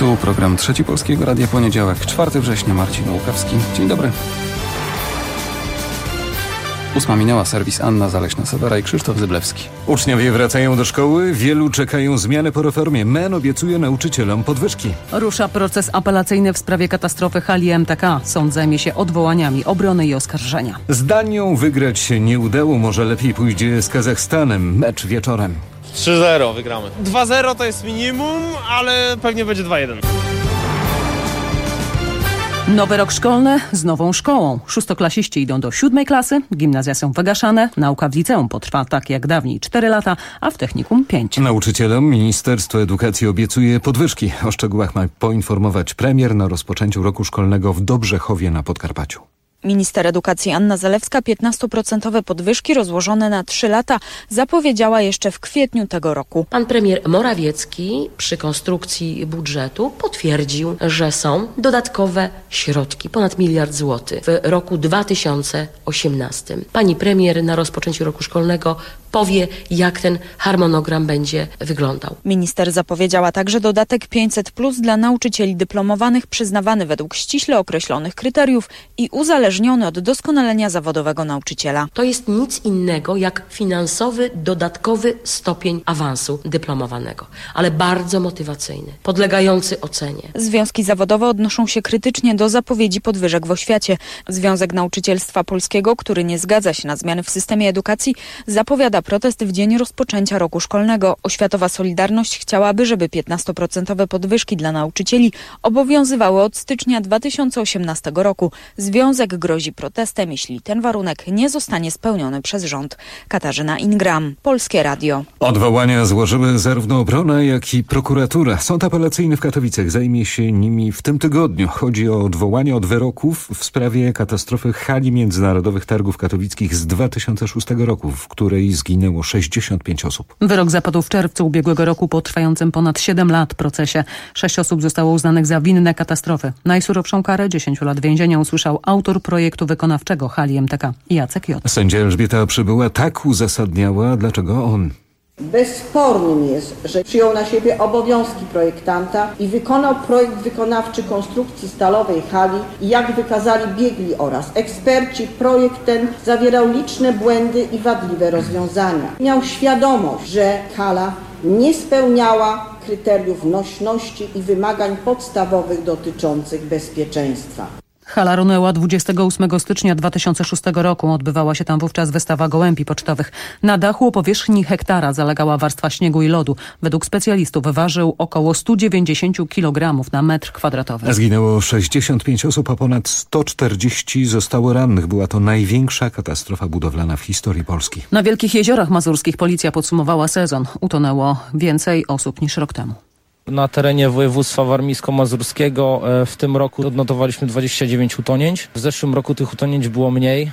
Tu program Trzeci Polskiego Radia, poniedziałek, 4 września, Marcin Łukawski. Dzień dobry. 8 minęła, serwis Anna Zaleśna-Sewera i Krzysztof Zyblewski. Uczniowie wracają do szkoły, wielu czekają zmiany po reformie. MEN obiecuje nauczycielom podwyżki. Rusza proces apelacyjny w sprawie katastrofy hali MTK. Sąd zajmie się odwołaniami obrony i oskarżenia. Z Danią wygrać się nie udało, może lepiej pójdzie z Kazachstanem. Mecz wieczorem. 3-0 wygramy. 2-0 to jest minimum, ale pewnie będzie 2-1. Nowy rok szkolny z nową szkołą. Szóstoklasiści idą do 7. klasy, gimnazja są wygaszane, nauka w liceum potrwa tak jak dawniej 4 lata, a w technikum 5. Nauczycielom Ministerstwo Edukacji obiecuje podwyżki. O szczegółach ma poinformować premier na rozpoczęciu roku szkolnego w Dobrzechowie na Podkarpaciu. Minister edukacji Anna Zalewska 15% podwyżki rozłożone na 3 lata zapowiedziała jeszcze w kwietniu tego roku. Pan premier Morawiecki przy konstrukcji budżetu potwierdził, że są dodatkowe środki, ponad 1 miliard złotych w roku 2018. Pani premier na rozpoczęciu roku szkolnego powie, jak ten harmonogram będzie wyglądał. Minister zapowiedziała także dodatek 500+ dla nauczycieli dyplomowanych, przyznawany według ściśle określonych kryteriów i uzależniony od doskonalenia zawodowego nauczyciela. To jest nic innego jak finansowy, dodatkowy stopień awansu dyplomowanego, ale bardzo motywacyjny, podlegający ocenie. Związki zawodowe odnoszą się krytycznie do zapowiedzi podwyżek w oświacie. Związek Nauczycielstwa Polskiego, który nie zgadza się na zmiany w systemie edukacji, zapowiada protest w dzień rozpoczęcia roku szkolnego. Oświatowa Solidarność chciałaby, żeby 15% podwyżki dla nauczycieli obowiązywały od stycznia 2018 roku. Związek grozi protestem, jeśli ten warunek nie zostanie spełniony przez rząd. Katarzyna Ingram, Polskie Radio. Odwołania złożyły zarówno obrona, jak i prokuratura. Sąd apelacyjny w Katowicach zajmie się nimi w tym tygodniu. Chodzi o odwołanie od wyroków w sprawie katastrofy hali międzynarodowych targów katowickich z 2006 roku, w której zginęło 65 osób. Wyrok zapadł w czerwcu ubiegłego roku po trwającym ponad 7 lat procesie. 6 osób zostało uznanych za winne katastrofy. Najsurowszą karę 10 lat więzienia usłyszał autor projektu wykonawczego hali MTK, Jacek J. Sędzia Elżbieta Przybyła tak uzasadniała, dlaczego on. Bezspornym jest, że przyjął na siebie obowiązki projektanta i wykonał projekt wykonawczy konstrukcji stalowej hali i jak wykazali biegli oraz eksperci, projekt ten zawierał liczne błędy i wadliwe rozwiązania. Miał świadomość, że hala nie spełniała kryteriów nośności i wymagań podstawowych dotyczących bezpieczeństwa. Hala runęła 28 stycznia 2006 roku. Odbywała się tam wówczas wystawa gołębi pocztowych. Na dachu o powierzchni hektara zalegała warstwa śniegu i lodu. Według specjalistów ważył około 190 kg na metr kwadratowy. Zginęło 65 osób, a ponad 140 zostało rannych. Była to największa katastrofa budowlana w historii Polski. Na Wielkich Jeziorach Mazurskich policja podsumowała sezon. Utonęło więcej osób niż rok temu. Na terenie województwa warmińsko-mazurskiego w tym roku odnotowaliśmy 29 utonięć. W zeszłym roku tych utonięć było mniej,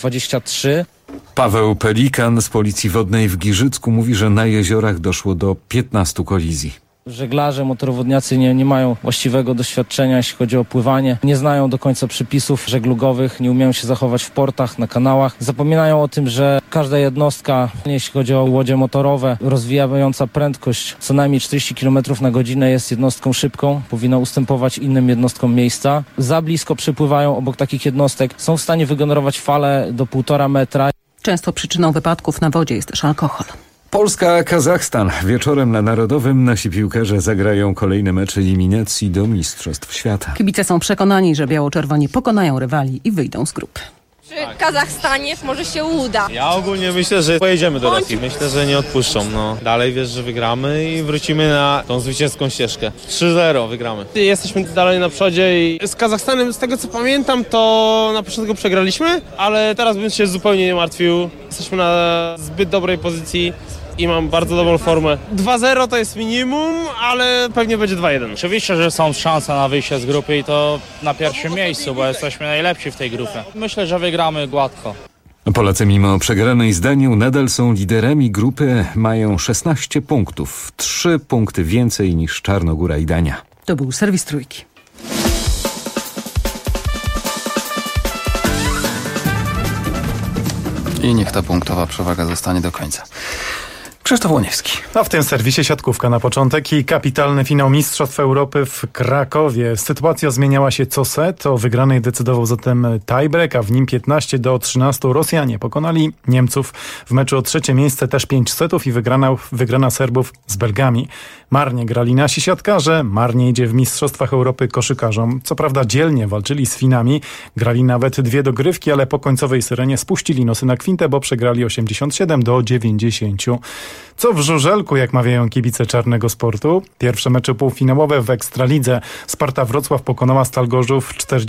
23. Paweł Pelikan z Policji Wodnej w Giżycku mówi, że na jeziorach doszło do 15 kolizji. Żeglarze, motorowodniacy nie mają właściwego doświadczenia, jeśli chodzi o pływanie. Nie znają do końca przepisów żeglugowych, nie umieją się zachować w portach, na kanałach. Zapominają o tym, że każda jednostka, jeśli chodzi o łodzie motorowe, rozwijająca prędkość co najmniej 40 km na godzinę jest jednostką szybką. Powinna ustępować innym jednostkom miejsca. Za blisko przypływają obok takich jednostek. Są w stanie wygenerować falę do 1,5 metra. Często przyczyną wypadków na wodzie jest też alkohol. Polska-Kazachstan. Wieczorem na Narodowym nasi piłkarze zagrają kolejne mecze eliminacji do Mistrzostw Świata. Kibice są przekonani, że biało-czerwoni pokonają rywali i wyjdą z grupy. Przy Kazachstanie może się uda. Ja ogólnie myślę, że pojedziemy do Rosji. Myślę, że nie odpuszczą. Dalej wiesz, że wygramy i wrócimy na tą zwycięską ścieżkę. 3-0 wygramy. Jesteśmy dalej na przodzie i z Kazachstanem, z tego co pamiętam, to na początku przegraliśmy, ale teraz bym się zupełnie nie martwił. Jesteśmy na zbyt dobrej pozycji i mam bardzo dobrą formę. 2-0 to jest minimum, ale pewnie będzie 2-1. Oczywiście, że są szanse na wyjście z grupy i to na pierwszym miejscu, bo jesteśmy najlepsi w tej grupie. Myślę, że wygramy gładko. Polacy mimo przegranej z Danią nadal są liderami grupy, mają 16 punktów, 3 punkty więcej niż Czarnogóra i Dania. To był serwis Trójki. I niech ta punktowa przewaga zostanie do końca. Krzysztof Łoniewski. A w tym serwisie siatkówka na początek i kapitalny finał Mistrzostw Europy w Krakowie. Sytuacja zmieniała się co set. O wygranej decydował zatem tiebreak, a w nim 15-13 Rosjanie pokonali Niemców. W meczu o trzecie miejsce też 5 setów i wygrana Serbów z Belgami. Marnie grali nasi siatkarze, marnie idzie w Mistrzostwach Europy koszykarzom. Co prawda dzielnie walczyli z Finami, grali nawet 2 dogrywki, ale po końcowej syrenie spuścili nosy na kwintę, bo przegrali 87-90. Co w żużelku, jak mawiają kibice czarnego sportu? Pierwsze mecze półfinałowe w Ekstralidze. Sparta Wrocław pokonała Stal Gorzów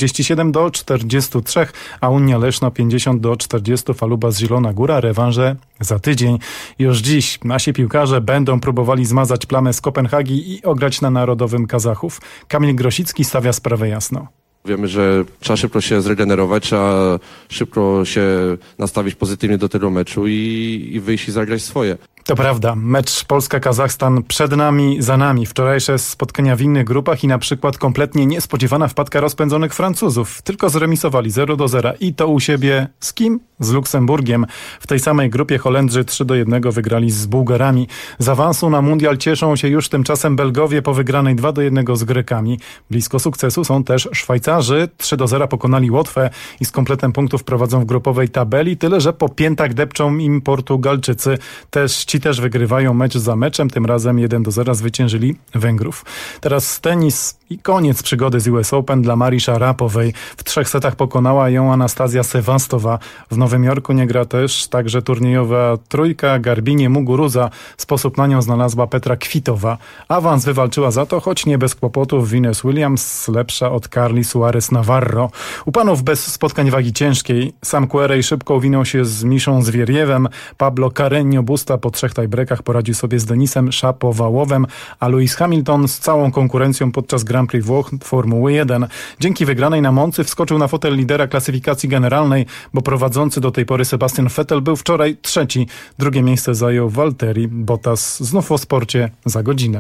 47-43, a Unia Leszno 50-40. Faluba z Zielona Góra. Rewanże za tydzień. Już dziś nasi piłkarze będą próbowali zmazać plamę z Kopenhagi i ograć na Narodowym Kazachów. Kamil Grosicki stawia sprawę jasno. Wiemy, że trzeba szybko się zregenerować, trzeba szybko się nastawić pozytywnie do tego meczu i wyjść i zagrać swoje. To prawda. Mecz Polska-Kazachstan przed nami, za nami. Wczorajsze spotkania w innych grupach i na przykład kompletnie niespodziewana wpadka rozpędzonych Francuzów. Tylko zremisowali 0-0 i to u siebie z kim? Z Luksemburgiem. W tej samej grupie Holendrzy 3-1 wygrali z Bułgarami. Z awansu na mundial cieszą się już tymczasem Belgowie po wygranej 2-1 z Grekami. Blisko sukcesu są też Szwajcarzy. 3-0 pokonali Łotwę i z kompletem punktów prowadzą w grupowej tabeli. Tyle, że po piętach depczą im Portugalczycy. Ci też wygrywają mecz za meczem. Tym razem 1-0 zwyciężyli Węgrów. Teraz tenis i koniec przygody z US Open dla Marii Szarapowej. W 3 setach pokonała ją Anastazja Sewastowa. W Nowym Jorku nie gra też także turniejowa trójka Garbinie Muguruza. Sposób na nią znalazła Petra Kwitowa. Awans wywalczyła za to, choć nie bez kłopotów, Venus Williams, lepsza od Carly Suarez Navarro. U panów bez spotkań wagi ciężkiej. Sam Querrey szybko uwinął się z Miszą Zwieriewem. Pablo Carreño Busta po 3 tiebreakach poradził sobie z Denisem Szapowałowem, a Lewis Hamilton z całą konkurencją podczas Grand Prix Włoch Formuły 1. Dzięki wygranej na Moncy wskoczył na fotel lidera klasyfikacji generalnej, bo prowadzący do tej pory Sebastian Vettel był wczoraj 3. Drugie miejsce zajął Valtteri Bottas. Znów o sporcie za godzinę.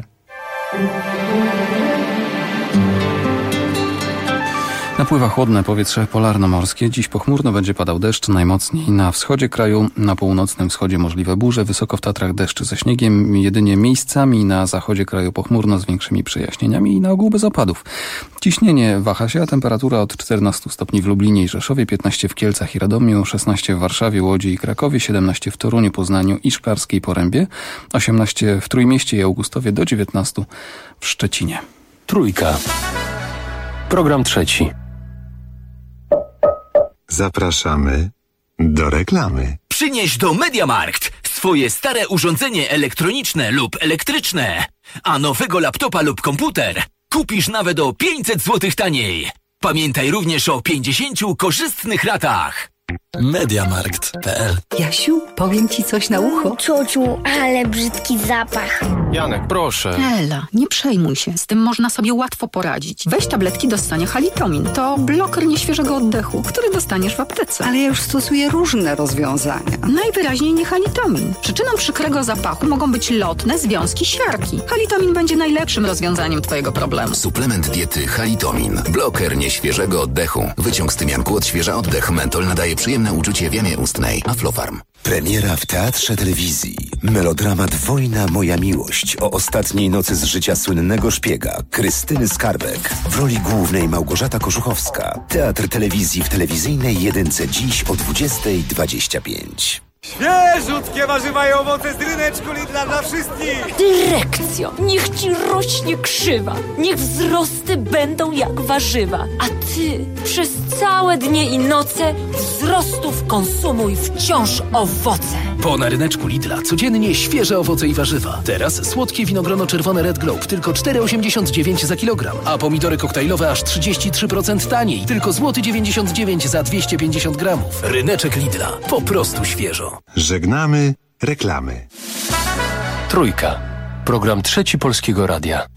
Napływa chłodne powietrze polarno-morskie. Dziś pochmurno będzie padał deszcz, najmocniej na wschodzie kraju, na północnym wschodzie możliwe burze, wysoko w Tatrach deszcz ze śniegiem, jedynie miejscami na zachodzie kraju pochmurno z większymi przejaśnieniami i na ogół bez opadów. Ciśnienie waha się, a temperatura od 14 stopni w Lublinie i Rzeszowie, 15 w Kielcach i Radomiu, 16 w Warszawie, Łodzi i Krakowie, 17 w Toruniu, Poznaniu i Szklarskiej Porębie, 18 w Trójmieście i Augustowie, do 19 w Szczecinie. Trójka. Program trzeci. Zapraszamy do reklamy. Przynieś do MediaMarkt swoje stare urządzenie elektroniczne lub elektryczne, a nowego laptopa lub komputer kupisz nawet o 500 zł taniej. Pamiętaj również o 50 korzystnych ratach. MediaMarkt.pl. Jasiu, powiem ci coś na ucho. Ciociu, ale brzydki zapach. Janek, proszę. Ela, nie przejmuj się, z tym można sobie łatwo poradzić. Weź tabletki do ssania Halitomin. To bloker nieświeżego oddechu, który dostaniesz w aptece. Ale ja już stosuję różne rozwiązania. Najwyraźniej nie Halitomin. Przyczyną przykrego zapachu mogą być lotne związki siarki. Halitomin będzie najlepszym rozwiązaniem twojego problemu. Suplement diety Halitomin. Bloker nieświeżego oddechu. Wyciąg z tymianku odświeża oddech. Mentol nadaje przyjemne uczucie w jamie ustnej. Aflofarm. Premiera w Teatrze Telewizji. Melodramat Wojna, moja miłość o ostatniej nocy z życia słynnego szpiega Krystyny Skarbek. W roli głównej Małgorzata Koszuchowska. Teatr Telewizji w telewizyjnej jedynce dziś o 20:25. Świeżutkie warzywa i owoce z ryneczku Lidla dla wszystkich! Dyrekcjo, niech ci rośnie krzywa, niech wzrosty będą jak warzywa, a ty przez całe dnie i noce wzrostów konsumuj wciąż owoce. Po na ryneczku Lidla codziennie świeże owoce i warzywa. Teraz słodkie winogrono czerwone Red Globe tylko 4,89 za kilogram, a pomidory koktajlowe aż 33% taniej, tylko złoty 99 za 250 gramów. Ryneczek Lidla, po prostu świeżo. Żegnamy reklamy. Trójka. Program trzeci Polskiego Radia.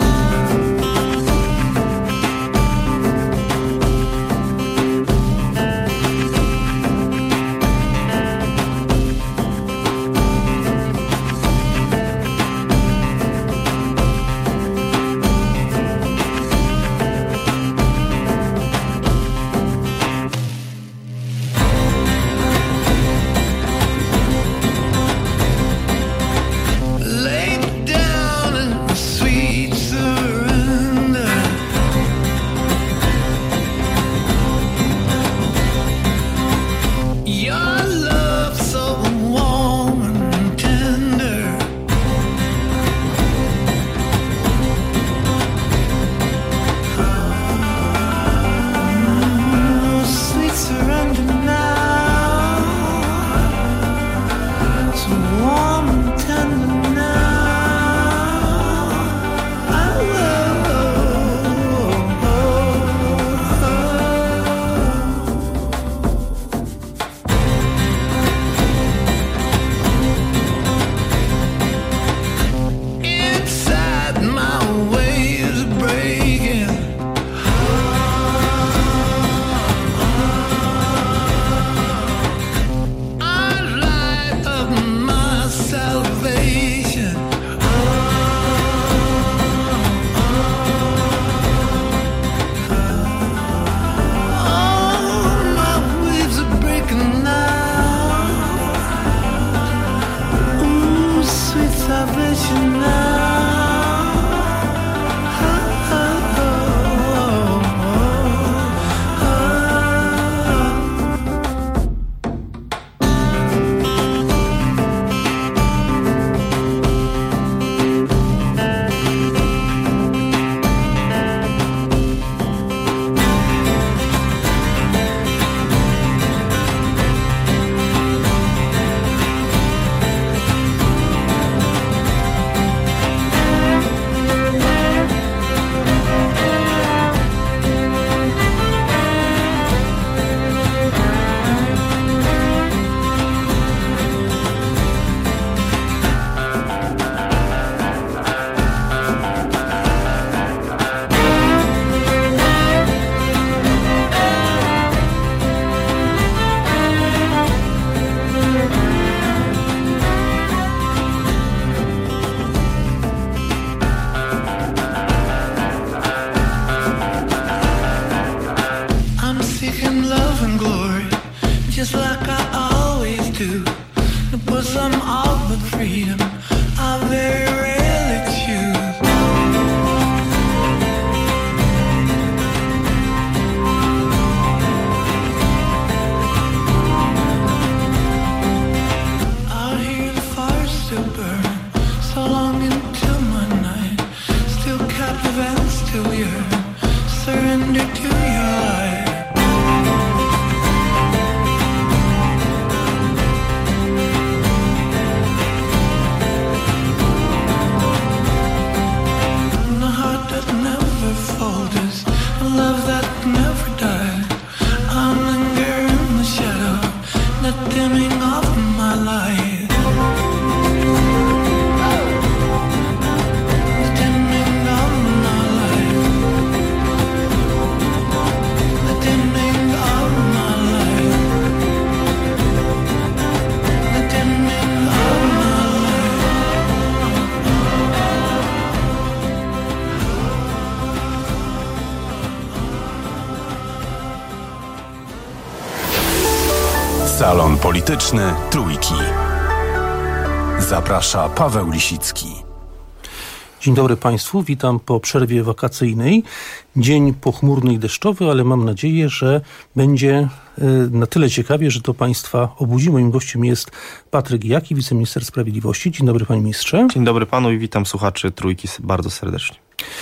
Salon Polityczny Trójki. Zaprasza Paweł Lisicki. Dzień dobry Państwu, witam po przerwie wakacyjnej. Dzień pochmurny i deszczowy, ale mam nadzieję, że będzie na tyle ciekawie, że to Państwa obudzi. Moim gościem jest Patryk Jaki, wiceminister sprawiedliwości. Dzień dobry Panie Ministrze. Dzień dobry Panu i witam słuchaczy Trójki bardzo serdecznie.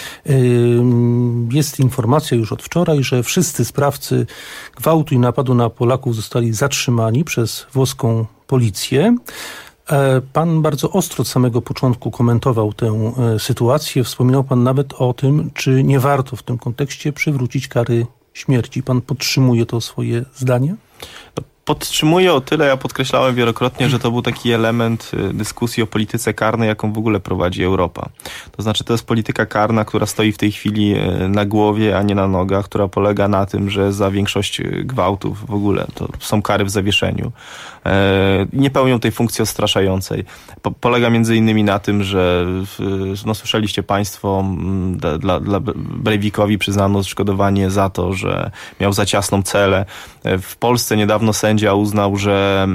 Jest informacja już od wczoraj, że wszyscy sprawcy gwałtu i napadu na Polaków zostali zatrzymani przez włoską policję. Pan bardzo ostro od samego początku komentował tę sytuację. Wspominał Pan nawet o tym, czy nie warto w tym kontekście przywrócić kary śmierci. Pan podtrzymuje to swoje zdanie? Podtrzymuję o tyle, ja podkreślałem wielokrotnie, że to był taki element dyskusji o polityce karnej, jaką w ogóle prowadzi Europa. To znaczy to jest polityka karna, która stoi w tej chwili na głowie, a nie na nogach, która polega na tym, że za większość gwałtów w ogóle to są kary w zawieszeniu. Nie pełnią tej funkcji odstraszającej. Polega między innymi na tym, że słyszeliście Państwo, dla Breivikowi przyznano odszkodowanie za to, że miał za ciasną celę. W Polsce niedawno sędzia uznał, że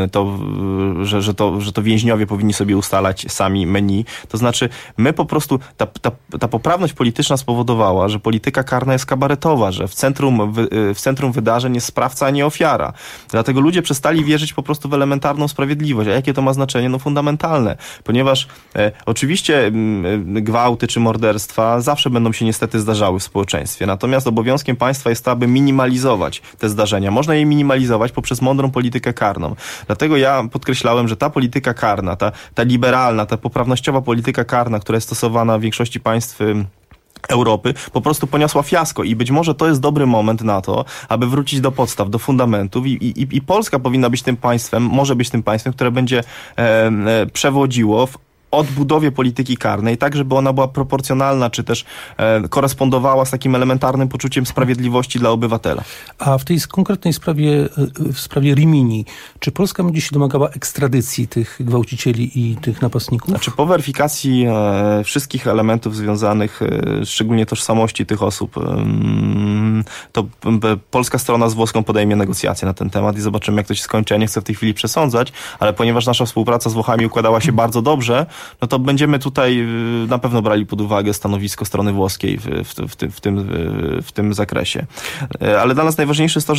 to więźniowie powinni sobie ustalać sami menu. To znaczy my po prostu, ta poprawność polityczna spowodowała, że polityka karna jest kabaretowa, że w centrum wydarzeń jest sprawca, a nie ofiara. Dlatego ludzie przestali wierzyć po prostu w elementarną sprawiedliwość. A jakie to ma znaczenie? No fundamentalne. Ponieważ oczywiście gwałty czy morderstwa zawsze będą się niestety zdarzały w społeczeństwie. Natomiast obowiązkiem państwa jest to, aby minimalizować te zdarzenia. Można je minimalizować poprzez mądrą politykę karną. Dlatego ja podkreślałem, że ta polityka karna, ta liberalna, ta poprawnościowa polityka karna, która jest stosowana w większości państw Europy, po prostu poniosła fiasko i być może to jest dobry moment na to, aby wrócić do podstaw, do fundamentów i Polska powinna być tym państwem, może być tym państwem, które będzie przewodziło w odbudowie polityki karnej, tak żeby ona była proporcjonalna, czy też korespondowała z takim elementarnym poczuciem sprawiedliwości dla obywatela. A w tej konkretnej sprawie, w sprawie Rimini, czy Polska będzie się domagała ekstradycji tych gwałcicieli i tych napastników? Znaczy po weryfikacji wszystkich elementów związanych, szczególnie tożsamości tych osób, to polska strona z włoską podejmie negocjacje na ten temat i zobaczymy, jak to się skończy. Ja nie chcę w tej chwili przesądzać, ale ponieważ nasza współpraca z Włochami układała się bardzo dobrze, no to będziemy tutaj na pewno brali pod uwagę stanowisko strony włoskiej w tym zakresie. Ale dla nas najważniejsze jest to,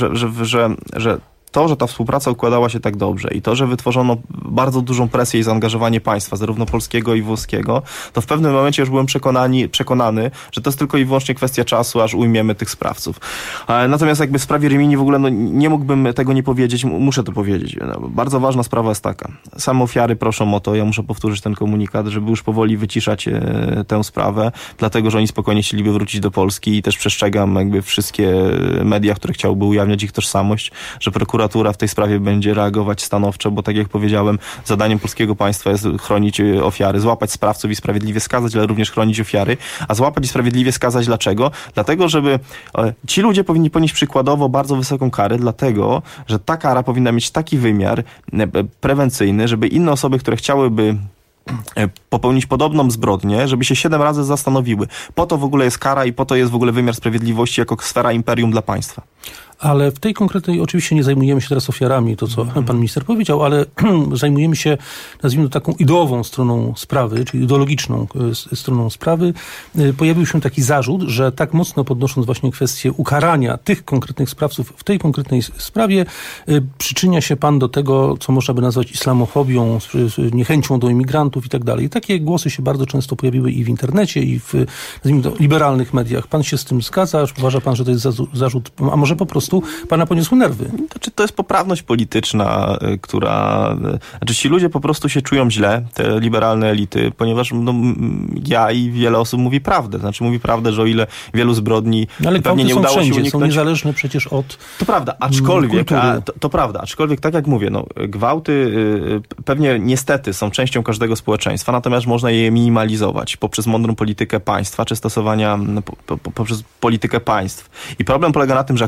że ta współpraca układała się tak dobrze i to, że wytworzono bardzo dużą presję i zaangażowanie państwa, zarówno polskiego i włoskiego, to w pewnym momencie już byłem przekonany, że to jest tylko i wyłącznie kwestia czasu, aż ujmiemy tych sprawców. Natomiast jakby w sprawie Rimini w ogóle nie mógłbym tego nie powiedzieć, muszę to powiedzieć. Bardzo ważna sprawa jest taka. Same ofiary proszą o to, ja muszę powtórzyć ten komunikat, żeby już powoli wyciszać tę sprawę, dlatego, że oni spokojnie chcieliby wrócić do Polski i też przestrzegam jakby wszystkie media, które chciałyby ujawniać ich tożsamość, że prokuratura w tej sprawie będzie reagować stanowczo, bo tak jak powiedziałem, zadaniem polskiego państwa jest chronić ofiary, złapać sprawców i sprawiedliwie skazać, ale również chronić ofiary. A złapać i sprawiedliwie skazać dlaczego? Dlatego, żeby ci ludzie powinni ponieść przykładowo bardzo wysoką karę, dlatego, że ta kara powinna mieć taki wymiar prewencyjny, żeby inne osoby, które chciałyby popełnić podobną zbrodnię, żeby się 7 razy zastanowiły. Po to w ogóle jest kara i po to jest w ogóle wymiar sprawiedliwości jako sfera imperium dla państwa. Ale w tej konkretnej, oczywiście nie zajmujemy się teraz ofiarami, to co pan minister powiedział, ale zajmujemy się, nazwijmy to, taką ideową stroną sprawy, czyli ideologiczną stroną sprawy. Pojawił się taki zarzut, że tak mocno podnosząc właśnie kwestię ukarania tych konkretnych sprawców w tej konkretnej sprawie, przyczynia się pan do tego, co można by nazwać islamofobią, niechęcią do imigrantów i tak dalej. Takie głosy się bardzo często pojawiły i w internecie, i w, nazwijmy to, liberalnych mediach. Pan się z tym zgadza? Uważa pan, że to jest zarzut, a może po prostu pana poniosły nerwy? To jest poprawność polityczna, która... Znaczy ci ludzie po prostu się czują źle, te liberalne elity, ponieważ ja i wiele osób mówi prawdę. Znaczy mówi prawdę, że o ile wielu zbrodni pewnie nie udało się uniknąć... są niezależne przecież od To prawda, aczkolwiek tak jak mówię, gwałty pewnie niestety są częścią każdego społeczeństwa, natomiast można je minimalizować poprzez mądrą politykę państwa, czy stosowania poprzez politykę państw. I problem polega na tym, że akurat tego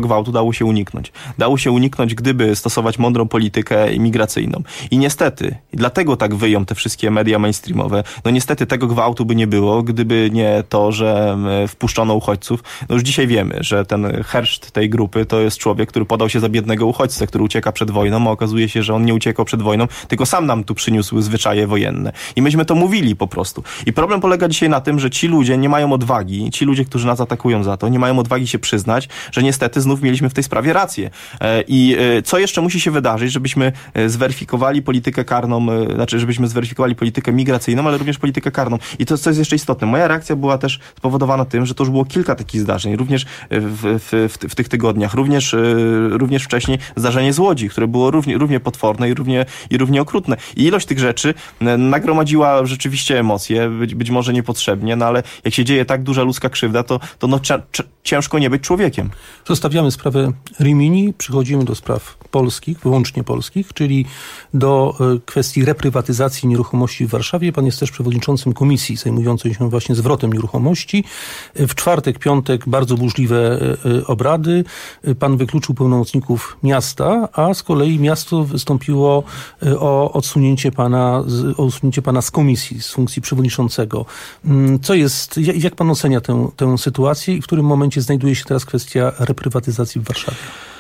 gwałtu dało się uniknąć. Dało się uniknąć, gdyby stosować mądrą politykę imigracyjną. I niestety, dlatego tak wyją te wszystkie media mainstreamowe, no niestety tego gwałtu by nie było, gdyby nie to, że wpuszczono uchodźców. No już dzisiaj wiemy, że ten herszt tej grupy to jest człowiek, który podał się za biednego uchodźcę, który ucieka przed wojną, a okazuje się, że on nie uciekał przed wojną, tylko sam nam tu przyniósł zwyczaje wojenne. I myśmy to mówili po prostu. I problem polega dzisiaj na tym, że ci ludzie nie mają odwagi, ci ludzie, którzy nas atakują za to, nie mają odwagi się przyznać, że niestety znów mieliśmy w tej sprawie rację. I co jeszcze musi się wydarzyć, żebyśmy zweryfikowali politykę karną, znaczy żebyśmy zweryfikowali politykę migracyjną, ale również politykę karną. I to, co jest jeszcze istotne, moja reakcja była też spowodowana tym, że to już było kilka takich zdarzeń, również w tych tygodniach, również wcześniej zdarzenie z Łodzi, które było równie potworne i równie okrutne. I ilość tych rzeczy nagromadziła rzeczywiście emocje, być może niepotrzebnie, no ale jak się dzieje tak duża ludzka krzywda, to ciężko nie być człowiekiem. Zostawiamy sprawę Rimini, przychodzimy do spraw polskich, wyłącznie polskich, czyli do kwestii reprywatyzacji nieruchomości w Warszawie. Pan jest też przewodniczącym komisji zajmującej się właśnie zwrotem nieruchomości. W czwartek, piątek bardzo burzliwe obrady. Pan wykluczył pełnomocników miasta, a z kolei miasto wystąpiło o usunięcie pana z komisji, z funkcji przewodniczącego. Co jest, jak pan ocenia tę sytuację i w którym momencie znajduje się teraz kwestia reprywatyzacji w Warszawie?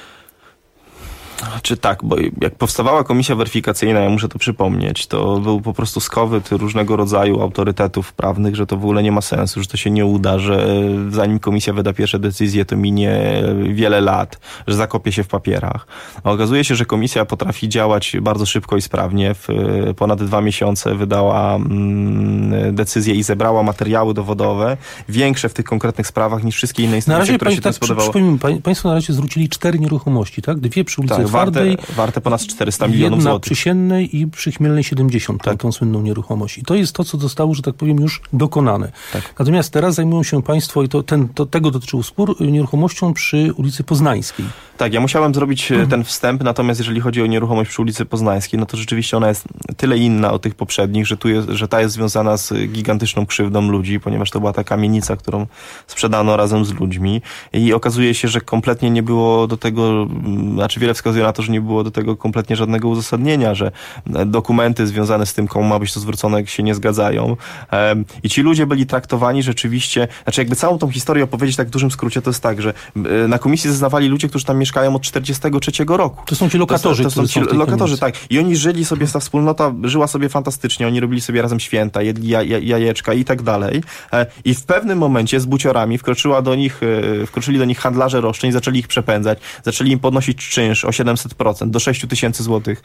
Czy tak, bo jak powstawała komisja weryfikacyjna, ja muszę to przypomnieć, to był po prostu skowyt różnego rodzaju autorytetów prawnych, że to w ogóle nie ma sensu, że to się nie uda, że zanim komisja wyda pierwsze decyzje, to minie wiele lat, że zakopie się w papierach. A okazuje się, że komisja potrafi działać bardzo szybko i sprawnie. W ponad 2 miesiące wydała decyzję i zebrała materiały dowodowe, większe w tych konkretnych sprawach niż wszystkie inne instytucje, które się tym spodobało. Państwo na razie zwrócili 4 nieruchomości, tak? 2 przy ulicy warte ponad 400 milionów złotych. Jedna przy Siennej i przy Chmielnej 70, tak. Tą słynną nieruchomość. I to jest to, co zostało, że tak powiem, już dokonane. Tak. Natomiast teraz zajmują się państwo, i tego dotyczył spór, nieruchomością przy ulicy Poznańskiej. Tak, ja musiałem zrobić ten wstęp, natomiast jeżeli chodzi o nieruchomość przy ulicy Poznańskiej, no to rzeczywiście ona jest tyle inna od tych poprzednich, że ta jest związana z gigantyczną krzywdą ludzi, ponieważ to była ta kamienica, którą sprzedano razem z ludźmi i okazuje się, że kompletnie nie było do tego, znaczy wiele wskazuje na to, że nie było do tego kompletnie żadnego uzasadnienia, że dokumenty związane z tym, komu ma być to zwrócone, się nie zgadzają. I ci ludzie byli traktowani rzeczywiście, znaczy jakby całą tą historię opowiedzieć tak w dużym skrócie, to jest tak, że na komisji zeznawali ludzie, którzy tam mieszkają od 1943 roku. To są ci lokatorzy. To są ci lokatorzy, tak. I oni żyli sobie, ta wspólnota żyła sobie fantastycznie, oni robili sobie razem święta, jedli jajeczka i tak dalej. I w pewnym momencie z buciorami wkroczyli do nich handlarze roszczeń, zaczęli ich przepędzać, zaczęli im podnosić czynsz o 700%, do 6 000 złotych.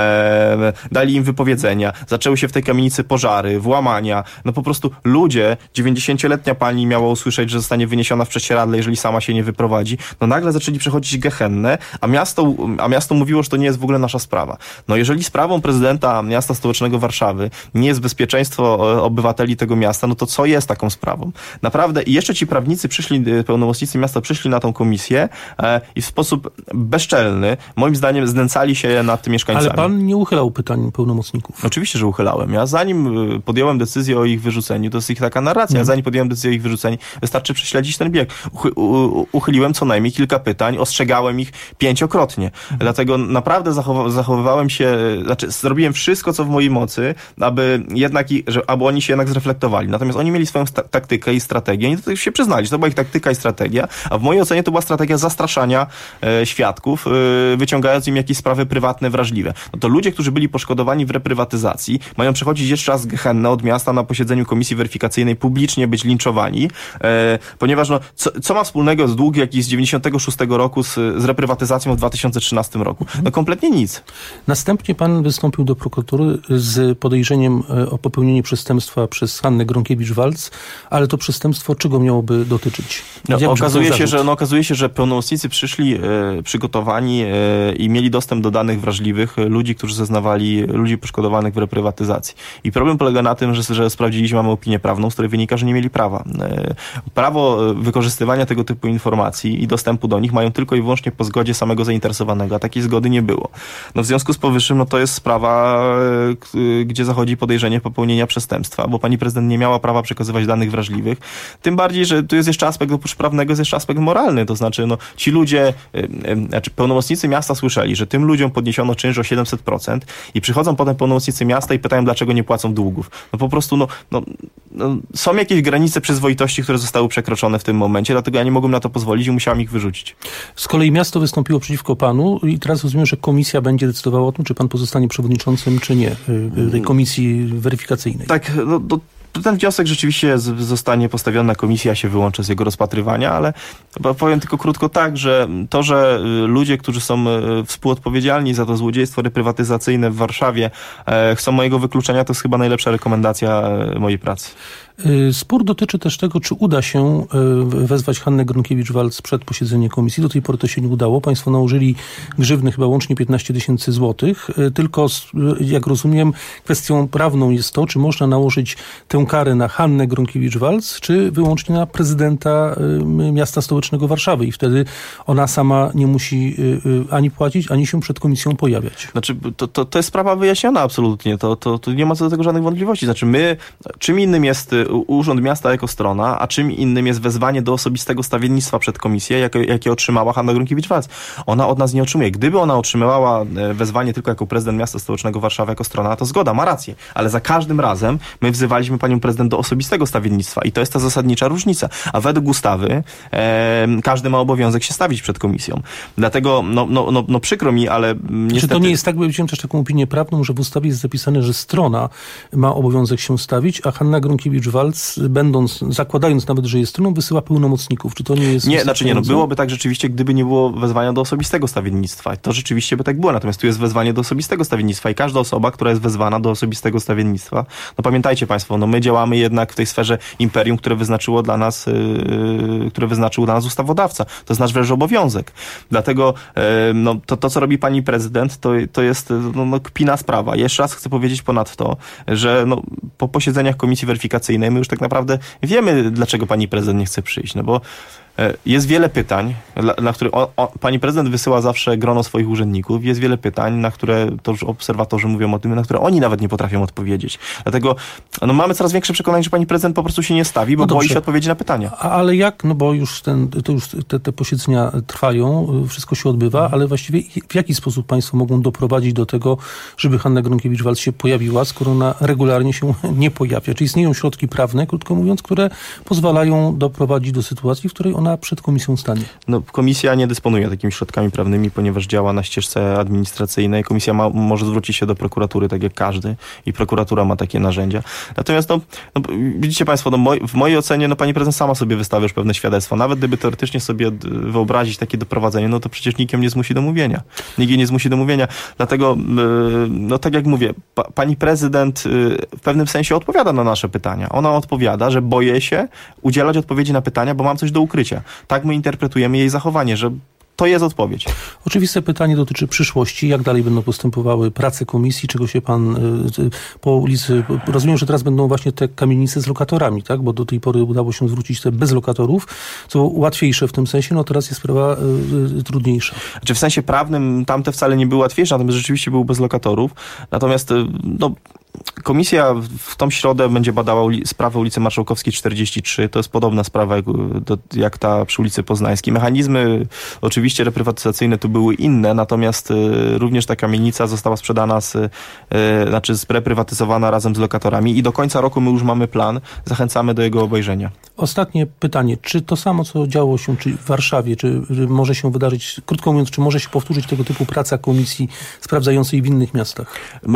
Dali im wypowiedzenia, zaczęły się w tej kamienicy pożary, włamania. No po prostu ludzie, 90-letnia pani miała usłyszeć, że zostanie wyniesiona w prześcieradle, jeżeli sama się nie wyprowadzi. No nagle zaczęli przechodzić gehennę, a miasto mówiło, że to nie jest w ogóle nasza sprawa. No jeżeli sprawą prezydenta miasta stołecznego Warszawy nie jest bezpieczeństwo obywateli tego miasta, no to co jest taką sprawą? Naprawdę, i jeszcze ci prawnicy pełnomocnicy miasta przyszli na tą komisję i w sposób bezczelny, moim zdaniem, znęcali się nad mieszkańcami. Ale pan nie uchylał pytań pełnomocników. Oczywiście, że uchylałem. Ja zanim podjąłem decyzję o ich wyrzuceniu, to jest ich taka narracja, zanim podjąłem decyzję o ich wyrzuceniu, wystarczy prześledzić ten bieg. Uchyliłem co najmniej kilka pytań, ostrzegałem ich 5-krotnie. Dlatego naprawdę zachowywałem się, zrobiłem wszystko, co w mojej mocy, aby oni się jednak zreflektowali. Natomiast oni mieli swoją taktykę i strategię. Oni do tego się przyznali, że to była ich taktyka i strategia, a w mojej ocenie to była strategia zastraszania świadków, wyciągając im jakieś sprawy prywatne, wrażliwe. No to ludzie, którzy byli poszkodowani w reprywatyzacji, mają przechodzić jeszcze raz gehennę od miasta na posiedzeniu komisji weryfikacyjnej, publicznie być linczowani, ponieważ co ma wspólnego z długi jakiś z 96 roku z reprywatyzacją w 2013 roku? No kompletnie nic. Następnie pan wystąpił do prokuratury z podejrzeniem o popełnienie przestępstwa przez Hannę Gronkiewicz-Waltz, ale to przestępstwo czego miałoby dotyczyć? Okazuje się, że pełnomocnicy przyszli przygotowani i mieli dostęp do danych wrażliwych ludzi, którzy zeznawali, ludzi poszkodowanych w reprywatyzacji. I problem polega na tym, że sprawdziliśmy, mamy opinię prawną, z której wynika, że nie mieli prawa. Prawo wykorzystywania tego typu informacji i dostępu do nich mają tylko i wyłącznie po zgodzie samego zainteresowanego, a takiej zgody nie było. No w związku z powyższym, to jest sprawa, gdzie zachodzi podejrzenie popełnienia przestępstwa, bo pani prezydent nie miała prawa przekazywać danych wrażliwych. Tym bardziej, że tu jest jeszcze aspekt oprócz prawnego, jest jeszcze aspekt moralny, to znaczy ci ludzie, pełnomocnicy miasta słyszeli, że tym ludziom podniesiono czynsz o 700% i przychodzą potem pełnomocnicy miasta i pytają, dlaczego nie płacą długów. Po prostu są jakieś granice przyzwoitości, które zostały przekroczone w tym momencie, dlatego ja nie mogłem na to pozwolić i musiałem ich wyrzucić. Z kolei miasto wystąpiło przeciwko panu i teraz rozumiem, że komisja będzie decydowała o tym, czy pan pozostanie przewodniczącym, czy nie, tej komisji weryfikacyjnej. Tak, ten wniosek rzeczywiście zostanie postawiony na komisji, ja się wyłączę z jego rozpatrywania, ale powiem tylko krótko tak, że to, że ludzie, którzy są współodpowiedzialni za to złodziejstwo reprywatyzacyjne w Warszawie chcą mojego wykluczenia, to jest chyba najlepsza rekomendacja mojej pracy. Spór dotyczy też tego, czy uda się wezwać Hannę Gronkiewicz-Waltz przed posiedzeniem komisji. Do tej pory to się nie udało. Państwo nałożyli grzywny chyba łącznie 15 000 złotych. Tylko, jak rozumiem, kwestią prawną jest to, czy można nałożyć tę karę na Hannę Gronkiewicz-Waltz, czy wyłącznie na prezydenta miasta stołecznego Warszawy. I wtedy ona sama nie musi ani płacić, ani się przed komisją pojawiać. Znaczy, to jest sprawa wyjaśniona absolutnie. To nie ma co do tego żadnych wątpliwości. Znaczy, czym innym jest Urząd Miasta jako strona, a czym innym jest wezwanie do osobistego stawiennictwa przed komisję, jakie otrzymała Hanna Gronkiewicz-Waltz. Ona od nas nie otrzymuje. Gdyby ona otrzymywała wezwanie tylko jako prezydent Miasta Stołecznego Warszawy jako strona, to zgoda, ma rację. Ale za każdym razem my wzywaliśmy panią prezydent do osobistego stawiennictwa i to jest ta zasadnicza różnica. A według ustawy każdy ma obowiązek się stawić przed komisją. Dlatego przykro mi, ale niestety... Czy to nie jest tak, bo widziałem też taką opinię prawną, że w ustawie jest zapisane, że strona ma obowiązek się stawić, a Hanna Gronkiewicz-Waltz, zakładając nawet, że jest stroną, wysyła pełnomocników. Czy to nie jest... byłoby tak rzeczywiście, gdyby nie było wezwania do osobistego stawiennictwa. To rzeczywiście by tak było. Natomiast tu jest wezwanie do osobistego stawiennictwa i każda osoba, która jest wezwana do osobistego stawiennictwa, pamiętajcie państwo, my działamy jednak w tej sferze imperium, które wyznaczył dla nas ustawodawca. To jest nasz wręcz obowiązek. Dlatego to, co robi pani prezydent, to jest kpina sprawa. Jeszcze raz chcę powiedzieć ponadto, że po posiedzeniach komisji weryfikacyjnej my już tak naprawdę wiemy, dlaczego pani prezydent nie chce przyjść. Bo jest wiele pytań, na które pani prezydent wysyła zawsze grono swoich urzędników. Jest wiele pytań, na które to już obserwatorzy mówią o tym, na które oni nawet nie potrafią odpowiedzieć. Dlatego mamy coraz większe przekonanie, że pani prezydent po prostu się nie stawi, bo boi się odpowiedzi na pytania. Ale jak? Bo już te posiedzenia trwają, wszystko się odbywa, ale właściwie w jaki sposób państwo mogą doprowadzić do tego, żeby Hanna Gronkiewicz-Waltz się pojawiła, skoro ona regularnie się nie pojawia? Czy istnieją środki prawne, krótko mówiąc, które pozwalają doprowadzić do sytuacji, w której ona przed komisją stanie? Komisja nie dysponuje takimi środkami prawnymi, ponieważ działa na ścieżce administracyjnej. Komisja może zwrócić się do prokuratury, tak jak każdy, i prokuratura ma takie narzędzia. Natomiast widzicie państwo, w mojej ocenie pani prezydent sama sobie wystawia już pewne świadectwo. Nawet gdyby teoretycznie sobie wyobrazić takie doprowadzenie, to przecież nikt ją nie zmusi do mówienia. Nikt jej nie zmusi do mówienia. Dlatego, tak jak mówię, pani prezydent w pewnym sensie odpowiada na nasze pytania. Ona odpowiada, że boję się udzielać odpowiedzi na pytania, bo mam coś do ukrycia. Tak my interpretujemy jej zachowanie, że to jest odpowiedź. Oczywiste pytanie dotyczy przyszłości. Jak dalej będą postępowały prace komisji? Czego się pan po ulicy... Rozumiem, że teraz będą właśnie te kamienice z lokatorami, tak? Bo do tej pory udało się zwrócić te bez lokatorów, co łatwiejsze w tym sensie, teraz jest sprawa trudniejsza. W sensie prawnym tamte wcale nie były łatwiejsze, natomiast rzeczywiście był bez lokatorów. Natomiast komisja w tą środę będzie badała sprawę ulicy Marszałkowskiej 43. To jest podobna sprawa jak ta przy ulicy Poznańskiej. Mechanizmy oczywiście reprywatyzacyjne tu były inne, natomiast również ta kamienica została sprzedana, spreprywatyzowana razem z lokatorami i do końca roku my już mamy plan. Zachęcamy do jego obejrzenia. Ostatnie pytanie. Czy to samo, co działo się w Warszawie, czy może się wydarzyć, krótko mówiąc, czy może się powtórzyć tego typu praca komisji sprawdzającej w innych miastach?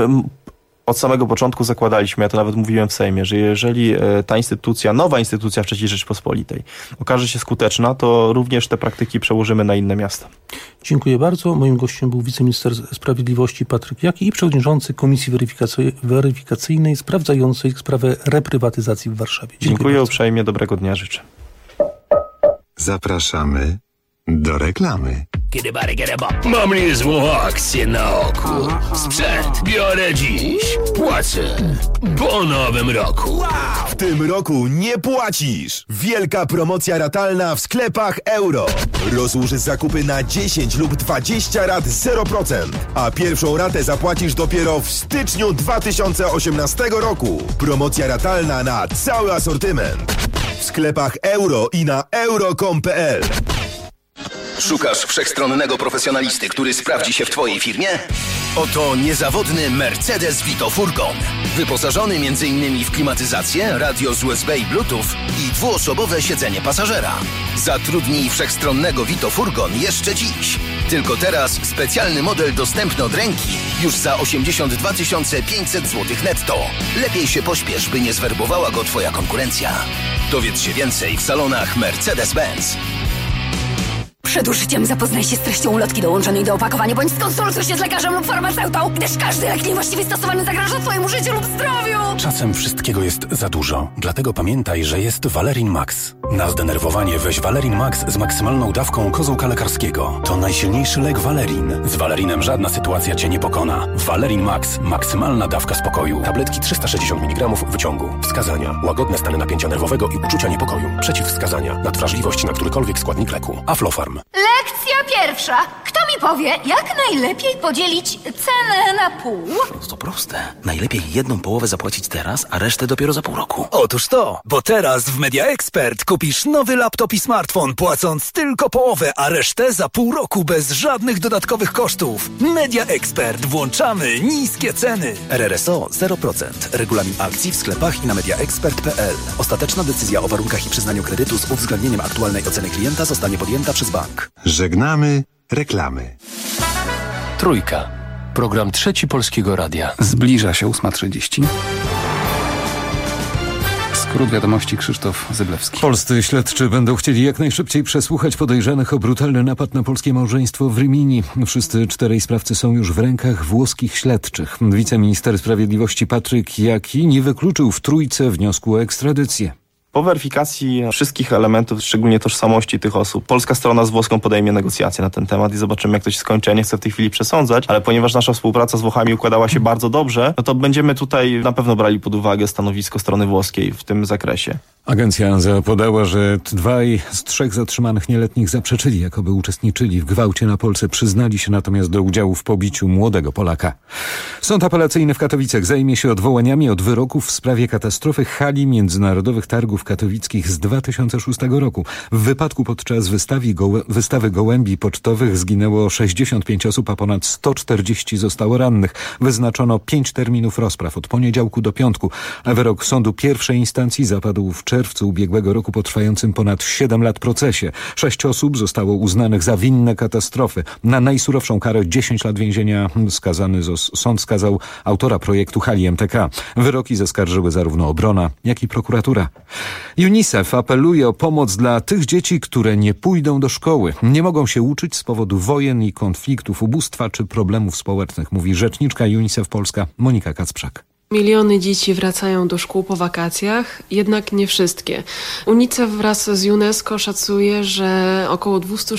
Od samego początku zakładaliśmy, ja to nawet mówiłem w Sejmie, że jeżeli ta instytucja, nowa instytucja w III Rzeczypospolitej okaże się skuteczna, to również te praktyki przełożymy na inne miasta. Dziękuję bardzo. Moim gościem był wiceminister sprawiedliwości Patryk Jaki i przewodniczący Komisji Weryfikacyjnej sprawdzającej sprawę reprywatyzacji w Warszawie. Dziękuję uprzejmie, dobrego dnia życzę. Zapraszamy do reklamy. Mam niezłą akcję na oku. Sprzęt biorę dziś. Płacę po nowym roku. W tym roku nie płacisz. Wielka promocja ratalna w sklepach Euro. Rozłóż zakupy na 10 lub 20 rat 0%, a pierwszą ratę zapłacisz dopiero w styczniu 2018 roku. Promocja ratalna na cały asortyment. W sklepach Euro i na euro.com.pl. Szukasz wszechstronnego profesjonalisty, który sprawdzi się w Twojej firmie? Oto niezawodny Mercedes Vito Furgon. Wyposażony m.in. w klimatyzację, radio z USB i Bluetooth i dwuosobowe siedzenie pasażera. Zatrudnij wszechstronnego Vito Furgon jeszcze dziś. Tylko teraz specjalny model dostępny od ręki już za 82 500 zł netto. Lepiej się pośpiesz, by nie zwerbowała go Twoja konkurencja. Dowiedz się więcej w salonach Mercedes-Benz. Przed użyciem zapoznaj się z treścią ulotki dołączonej do opakowania, bądź skonsultuj się z lekarzem lub farmaceutą, gdyż każdy lek niewłaściwie stosowany zagraża Twojemu życiu lub zdrowiu. Czasem wszystkiego jest za dużo, dlatego pamiętaj, że jest Valerin Max. Na zdenerwowanie weź Valerin Max z maksymalną dawką kozłka lekarskiego. To najsilniejszy lek Valerin. Z Valerinem żadna sytuacja Cię nie pokona. Valerin Max. Maksymalna dawka spokoju. Tabletki 360 mg wyciągu. Wskazania. Łagodne stany napięcia nerwowego i uczucia niepokoju. Przeciwwskazania. Nadwrażliwość na którykolwiek składnik leku. Aflofarm. Lekcja pierwsza. Kto mi powie, jak najlepiej podzielić cenę na pół? To proste. Najlepiej jedną połowę zapłacić teraz, a resztę dopiero za pół roku. Otóż to, bo teraz w Media Expert kupisz nowy laptop i smartfon, płacąc tylko połowę, a resztę za pół roku bez żadnych dodatkowych kosztów. Media Expert. Włączamy niskie ceny. RRSO 0%. Regulamin akcji w sklepach i na mediaexpert.pl. Ostateczna decyzja o warunkach i przyznaniu kredytu z uwzględnieniem aktualnej oceny klienta zostanie podjęta przez bank. Żegnamy reklamy. Trójka. Program Trzeci Polskiego Radia. Zbliża się 8:30. Skrót wiadomości, Krzysztof Zyblewski. Polscy śledczy będą chcieli jak najszybciej przesłuchać podejrzanych o brutalny napad na polskie małżeństwo w Rimini. Wszyscy 4 sprawcy są już w rękach włoskich śledczych. Wiceminister Sprawiedliwości Patryk Jaki nie wykluczył w Trójce wniosku o ekstradycję. Po weryfikacji wszystkich elementów, szczególnie tożsamości tych osób, polska strona z włoską podejmie negocjacje na ten temat i zobaczymy, jak to się skończy. Ja nie chcę w tej chwili przesądzać, ale ponieważ nasza współpraca z Włochami układała się bardzo dobrze, no to będziemy tutaj na pewno brali pod uwagę stanowisko strony włoskiej w tym zakresie. Agencja ANSA podała, że 2 z 3 zatrzymanych nieletnich zaprzeczyli, jakoby uczestniczyli w gwałcie na Polce. Przyznali się natomiast do udziału w pobiciu młodego Polaka. Sąd apelacyjny w Katowicach zajmie się odwołaniami od wyroków w sprawie katastrofy hali międzynarodowych targów katowickich z 2006 roku. W wypadku podczas wystawy gołębi pocztowych zginęło 65 osób, a ponad 140 zostało rannych. Wyznaczono 5 terminów rozpraw od poniedziałku do piątku, a wyrok sądu pierwszej instancji zapadł w czerwcu ubiegłego roku po trwającym ponad 7 lat procesie. 6 osób zostało uznanych za winne katastrofy. Na najsurowszą karę 10 lat więzienia sąd skazał autora projektu hali MTK. Wyroki zaskarżyły zarówno obrona, jak i prokuratura. UNICEF apeluje o pomoc dla tych dzieci, które nie pójdą do szkoły. Nie mogą się uczyć z powodu wojen i konfliktów, ubóstwa czy problemów społecznych, mówi rzeczniczka UNICEF Polska Monika Kacprzak. Miliony dzieci wracają do szkół po wakacjach, jednak nie wszystkie. UNICEF wraz z UNESCO szacuje, że około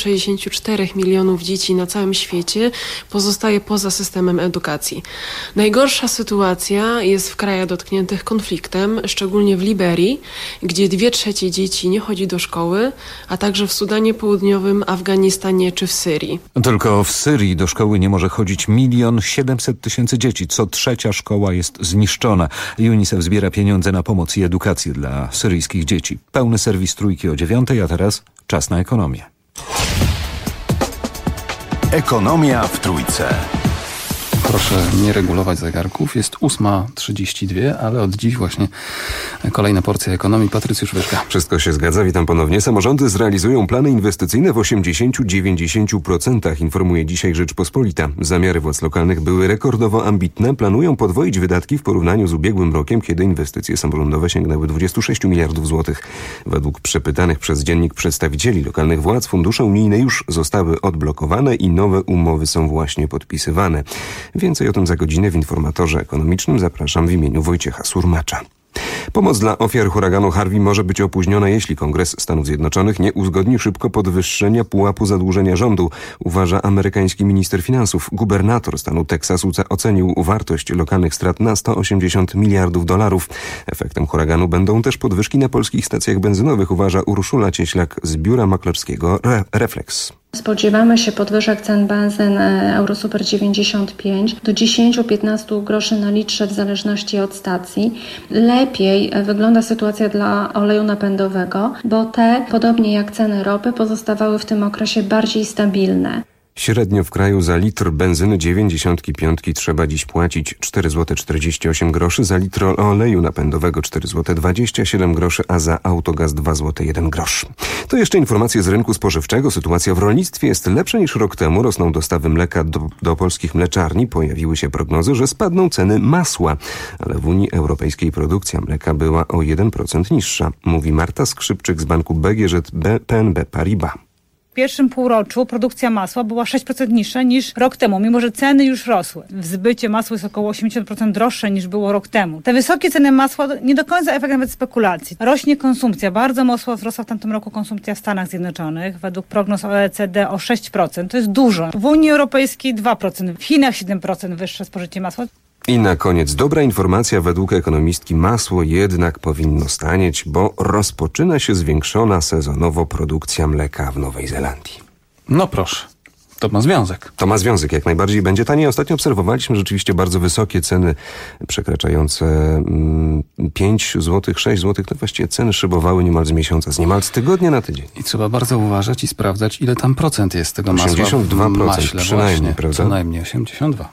264 milionów dzieci na całym świecie pozostaje poza systemem edukacji. Najgorsza sytuacja jest w krajach dotkniętych konfliktem, szczególnie w Liberii, gdzie 2/3 dzieci nie chodzi do szkoły, a także w Sudanie Południowym, Afganistanie czy w Syrii. Tylko w Syrii do szkoły nie może chodzić 1 700 000 dzieci. Co 3. szkoła jest zniszczona. UNICEF zbiera pieniądze na pomoc i edukację dla syryjskich dzieci. Pełny serwis Trójki o 9:00, a teraz czas na ekonomię. Ekonomia w Trójce. Proszę nie regulować zegarków. Jest 8:32, ale od dziś właśnie kolejna porcja ekonomii. Patrycjusz Wyszka. Wszystko się zgadza. Witam ponownie. Samorządy zrealizują plany inwestycyjne w 80-90%, informuje dzisiaj Rzeczpospolita. Zamiary władz lokalnych były rekordowo ambitne. Planują podwoić wydatki w porównaniu z ubiegłym rokiem, kiedy inwestycje samorządowe sięgnęły 26 miliardów złotych. Według przepytanych przez Dziennik przedstawicieli lokalnych władz, fundusze unijne już zostały odblokowane i nowe umowy są właśnie podpisywane. Więcej o tym za godzinę w Informatorze Ekonomicznym. Zapraszam w imieniu Wojciecha Surmacza. Pomoc dla ofiar huraganu Harvey może być opóźniona, jeśli Kongres Stanów Zjednoczonych nie uzgodni szybko podwyższenia pułapu zadłużenia rządu, uważa amerykański minister finansów. Gubernator stanu Teksasu ocenił wartość lokalnych strat na $180 miliardów. Efektem huraganu będą też podwyżki na polskich stacjach benzynowych, uważa Urszula Cieślak z biura maklerskiego Reflex. Spodziewamy się podwyżek cen benzyn Eurosuper 95 do 10-15 groszy na litrze w zależności od stacji. Lepiej wygląda sytuacja dla oleju napędowego, bo te, podobnie jak ceny ropy, pozostawały w tym okresie bardziej stabilne. Średnio w kraju za litr benzyny 95 trzeba dziś płacić 4,48 zł, za litr oleju napędowego 4,27 zł, a za autogaz 2,01 zł. To jeszcze informacje z rynku spożywczego. Sytuacja w rolnictwie jest lepsza niż rok temu. Rosną dostawy mleka do polskich mleczarni. Pojawiły się prognozy, że spadną ceny masła. Ale w Unii Europejskiej produkcja mleka była o 1% niższa, mówi Marta Skrzypczyk z banku BGŻ BNP Paribas. W pierwszym półroczu produkcja masła była 6% niższa niż rok temu, mimo że ceny już rosły. W zbycie masło jest około 80% droższe niż było rok temu. Te wysokie ceny masła nie do końca efekt nawet spekulacji. Rośnie konsumpcja. Bardzo mocno wzrosła w tamtym roku konsumpcja w Stanach Zjednoczonych. Według prognoz OECD o 6%. To jest dużo. W Unii Europejskiej 2%. W Chinach 7% wyższe spożycie masła. I na koniec dobra informacja. Według ekonomistki masło jednak powinno stanieć, bo rozpoczyna się zwiększona sezonowo produkcja mleka w Nowej Zelandii. No proszę. To ma związek. To ma związek, jak najbardziej będzie taniej. Ostatnio obserwowaliśmy rzeczywiście bardzo wysokie ceny, przekraczające 5 zł, 6 zł. To właściwie ceny szybowały niemal z miesiąca, z niemal z tygodnia na tydzień. I trzeba bardzo uważać i sprawdzać, ile tam procent jest tego masła 82% w maśle. przynajmniej, właśnie, prawda? Co najmniej 82%.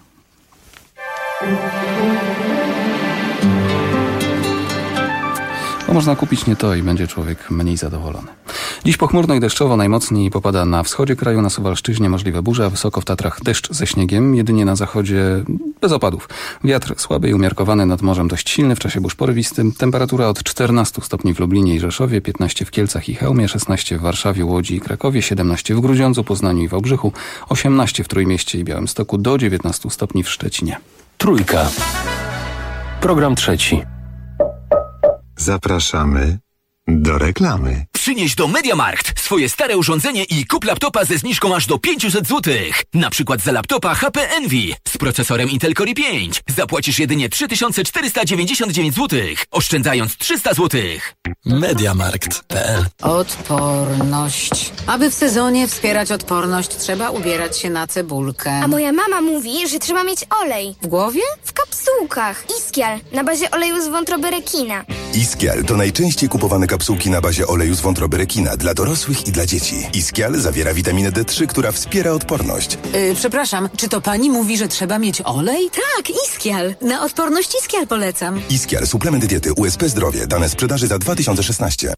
Bo można kupić nie to i będzie człowiek mniej zadowolony. Dziś pochmurno i deszczowo, najmocniej popada na wschodzie kraju, na Suwalszczyźnie możliwe burze, a wysoko w Tatrach deszcz ze śniegiem, jedynie na zachodzie bez opadów. Wiatr słaby i umiarkowany, nad morzem dość silny w czasie burz porywistym. Temperatura od 14 stopni w Lublinie i Rzeszowie, 15 w Kielcach i Chełmie, 16 w Warszawie, Łodzi i Krakowie, 17 w Grudziądzu, Poznaniu i Wałbrzychu, 18 w Trójmieście i Białymstoku, do 19 stopni w Szczecinie. Trójka. Program trzeci. Zapraszamy do reklamy. Przynieś do MediaMarkt swoje stare urządzenie i kup laptopa ze zniżką aż do 500 zł. Na przykład za laptopa HP Envy z procesorem Intel Core i5. Zapłacisz jedynie 3499 zł, oszczędzając 300 zł. MediaMarkt.pl. Odporność. Aby w sezonie wspierać odporność, trzeba ubierać się na cebulkę. A moja mama mówi, że trzeba mieć olej. W głowie? W kapsułkach. Iskial, na bazie oleju z wątroby rekina. Iskial to najczęściej kupowane kapsułki na bazie oleju z wątroby rekina dla dorosłych i dla dzieci. Iskial zawiera witaminę D3, która wspiera odporność. Przepraszam, czy to pani mówi, że trzeba mieć olej? Tak, Iskial. Na odporność Iskial polecam. Iskial, suplement diety USP Zdrowie. Dane sprzedaży za 2016.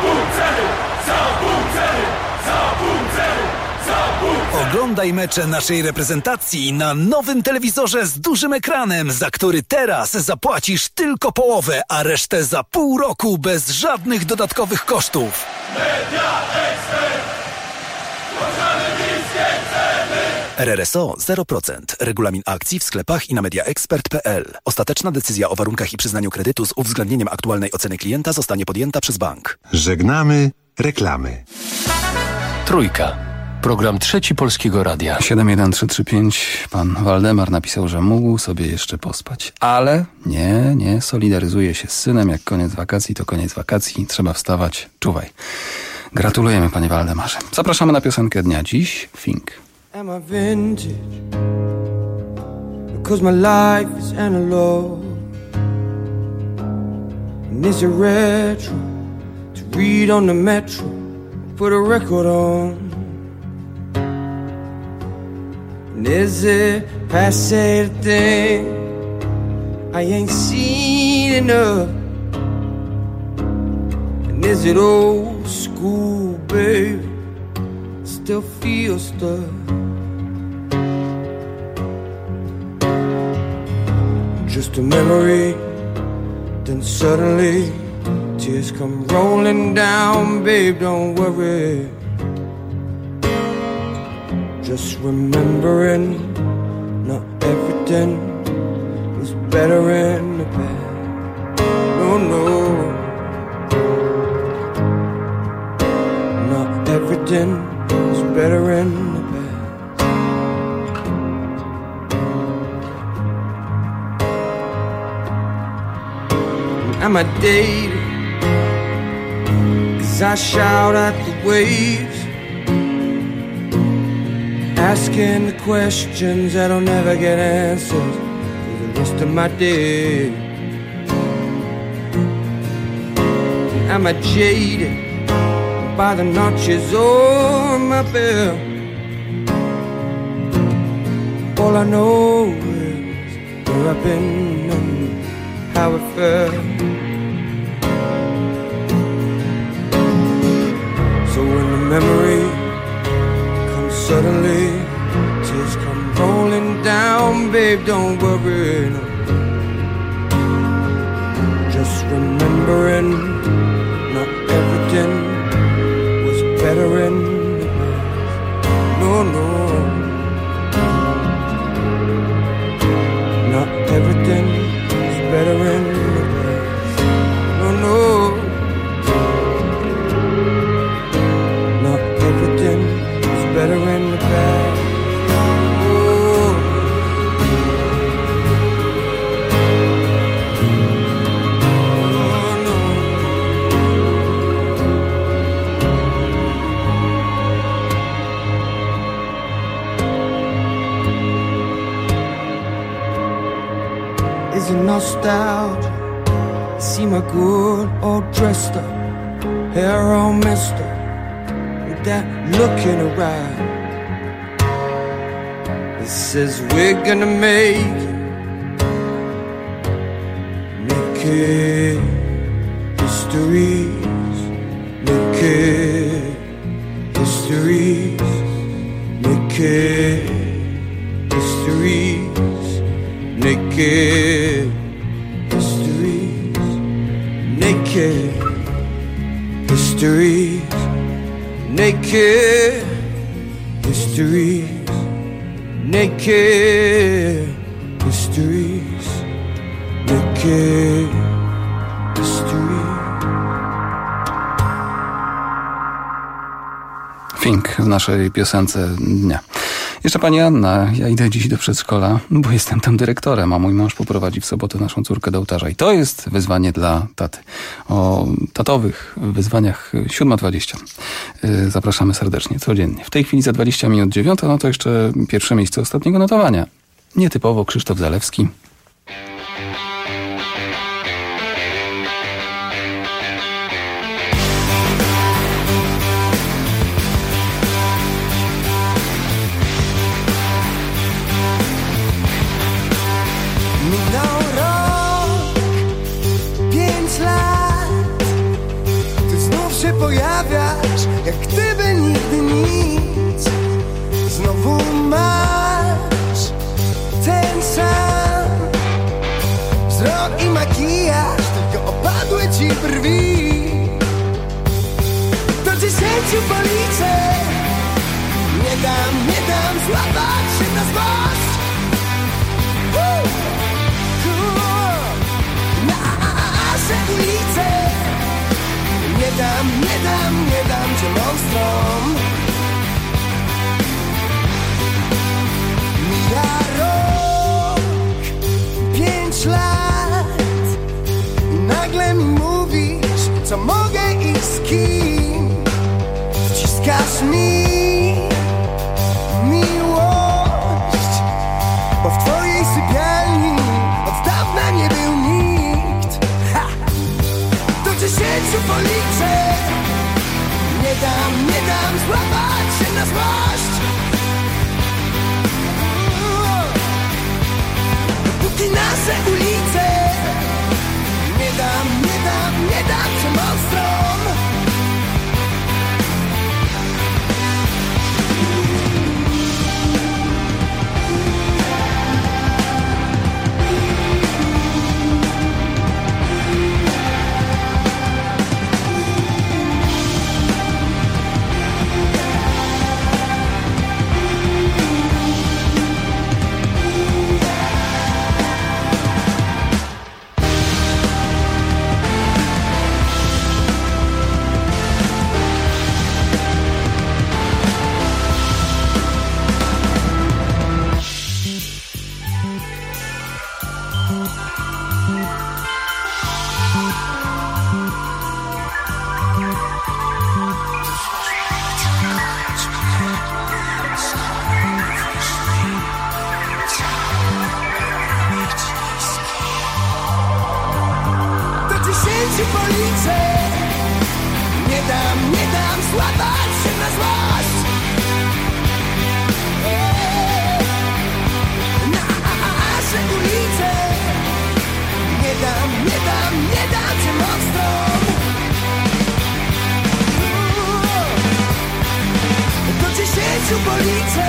Oglądaj mecze naszej reprezentacji na nowym telewizorze z dużym ekranem, za który teraz zapłacisz tylko połowę, a resztę za pół roku bez żadnych dodatkowych kosztów. RRSO 0%. Regulamin akcji w sklepach i na mediaexpert.pl. Ostateczna decyzja o warunkach i przyznaniu kredytu z uwzględnieniem aktualnej oceny klienta zostanie podjęta przez bank. Żegnamy reklamy. Trójka. Program trzeci Polskiego Radia. 71335. Pan Waldemar napisał, że mógł sobie jeszcze pospać. Ale nie, solidaryzuje się z synem. Jak koniec wakacji, to koniec wakacji. Trzeba wstawać. Czuwaj. Gratulujemy, panie Waldemarze. Zapraszamy na piosenkę dnia. Dziś Think. Am I vintage? Because my life is analog. And is it retro to read on the metro? Put a record on. And is it passé the thing I ain't seen enough? And is it old school, baby? Still feel stuck. Just a memory, then suddenly tears come rolling down, babe, don't worry. Just remembering not everything was better in the past. No, no. everything is better in the past. I'm a dater as I shout at the waves, asking the questions that'll never get answers for the rest of my day. I'm a jaded by the notches on my belt. All I know is where I've been and how it felt. So when the memory comes suddenly, tears come rolling down, babe, don't worry, no. Just remembering not everything was better in the past. No, no. Not everything was better in the past. No, no. Not everything was better in the past. Is it nostalgia? See my good all dressed up, hair all messed up, with that look in her eye. It says we're gonna make it histories, make it histories, make it histories, naked histories, naked histories, naked histories, naked histories, naked histories. Fink w naszej piosence dnia. Jeszcze pani Anna, ja idę dziś do przedszkola, bo jestem tam dyrektorem, a mój mąż poprowadzi w sobotę naszą córkę do ołtarza. I to jest wyzwanie dla taty. O tatowych wyzwaniach 7:20. Zapraszamy serdecznie, codziennie. W tej chwili za 20 minut 9, no to jeszcze pierwsze miejsce ostatniego notowania. Nietypowo Krzysztof Zalewski. Pojawiasz, jak gdyby nigdy nic. Znowu masz ten sam wzrok i makijaż, tylko opadły ci brwi. Do 10 policzę, nie dam złapać się na złość. Nasze ulice, nie dam cię monstrom. Mija rok, 5 lat i nagle mi mówisz, co mogę i z kim. Wciskasz mi miłość, bo w twojej sypialni od dawna nie był nikt. Ha! Do 10 policzę, nie dam złapać się na złość. Dopóki nasze ulice, nie dam cię monstrom. ulicę.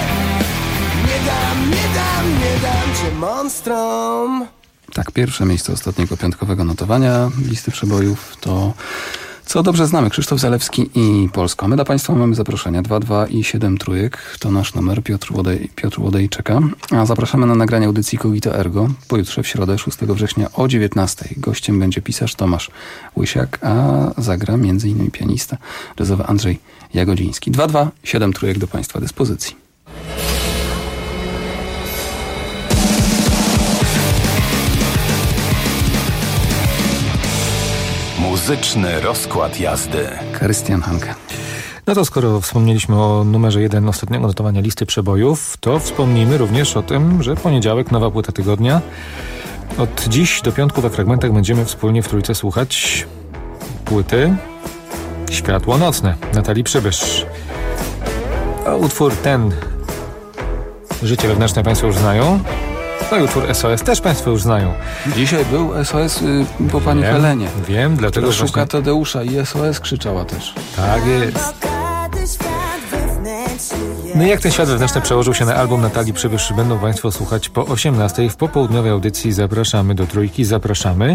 Nie dam cię monstrom. Tak, pierwsze miejsce ostatniego piątkowego notowania listy przebojów to Co dobrze znamy, Krzysztof Zalewski i Polska. My dla Państwa mamy zaproszenia 22 i 7 trójek. To nasz numer. Piotr Łodej czeka. A zapraszamy na nagranie audycji Cogito Ergo pojutrze w środę 6 września o 19. Gościem będzie pisarz Tomasz Łysiak, a zagra m.in. pianista jazzowy Andrzej Jagodziński. 22 7 trójek do Państwa dyspozycji. Muzyczny rozkład jazdy. Krystian Hanke. No to skoro wspomnieliśmy o numerze 1 ostatniego notowania listy przebojów, to wspomnijmy również o tym, że poniedziałek, nowa płyta tygodnia. Od dziś do piątku we fragmentach będziemy wspólnie w trójce słuchać płyty Światło nocne Natalii Przybysz. A utwór ten Życie wewnętrzne Państwo już znają. No i utwór SOS też Państwo już znają. Dzisiaj był SOS po pani Helenie. Wiem, dlatego szuka właśnie Tadeusza i SOS krzyczała też. Tak jest. No i jak ten świat wewnętrzny przełożył się na album Natalii Przybysz, będą Państwo słuchać po 18:00 w popołudniowej audycji. Zapraszamy do trójki, zapraszamy.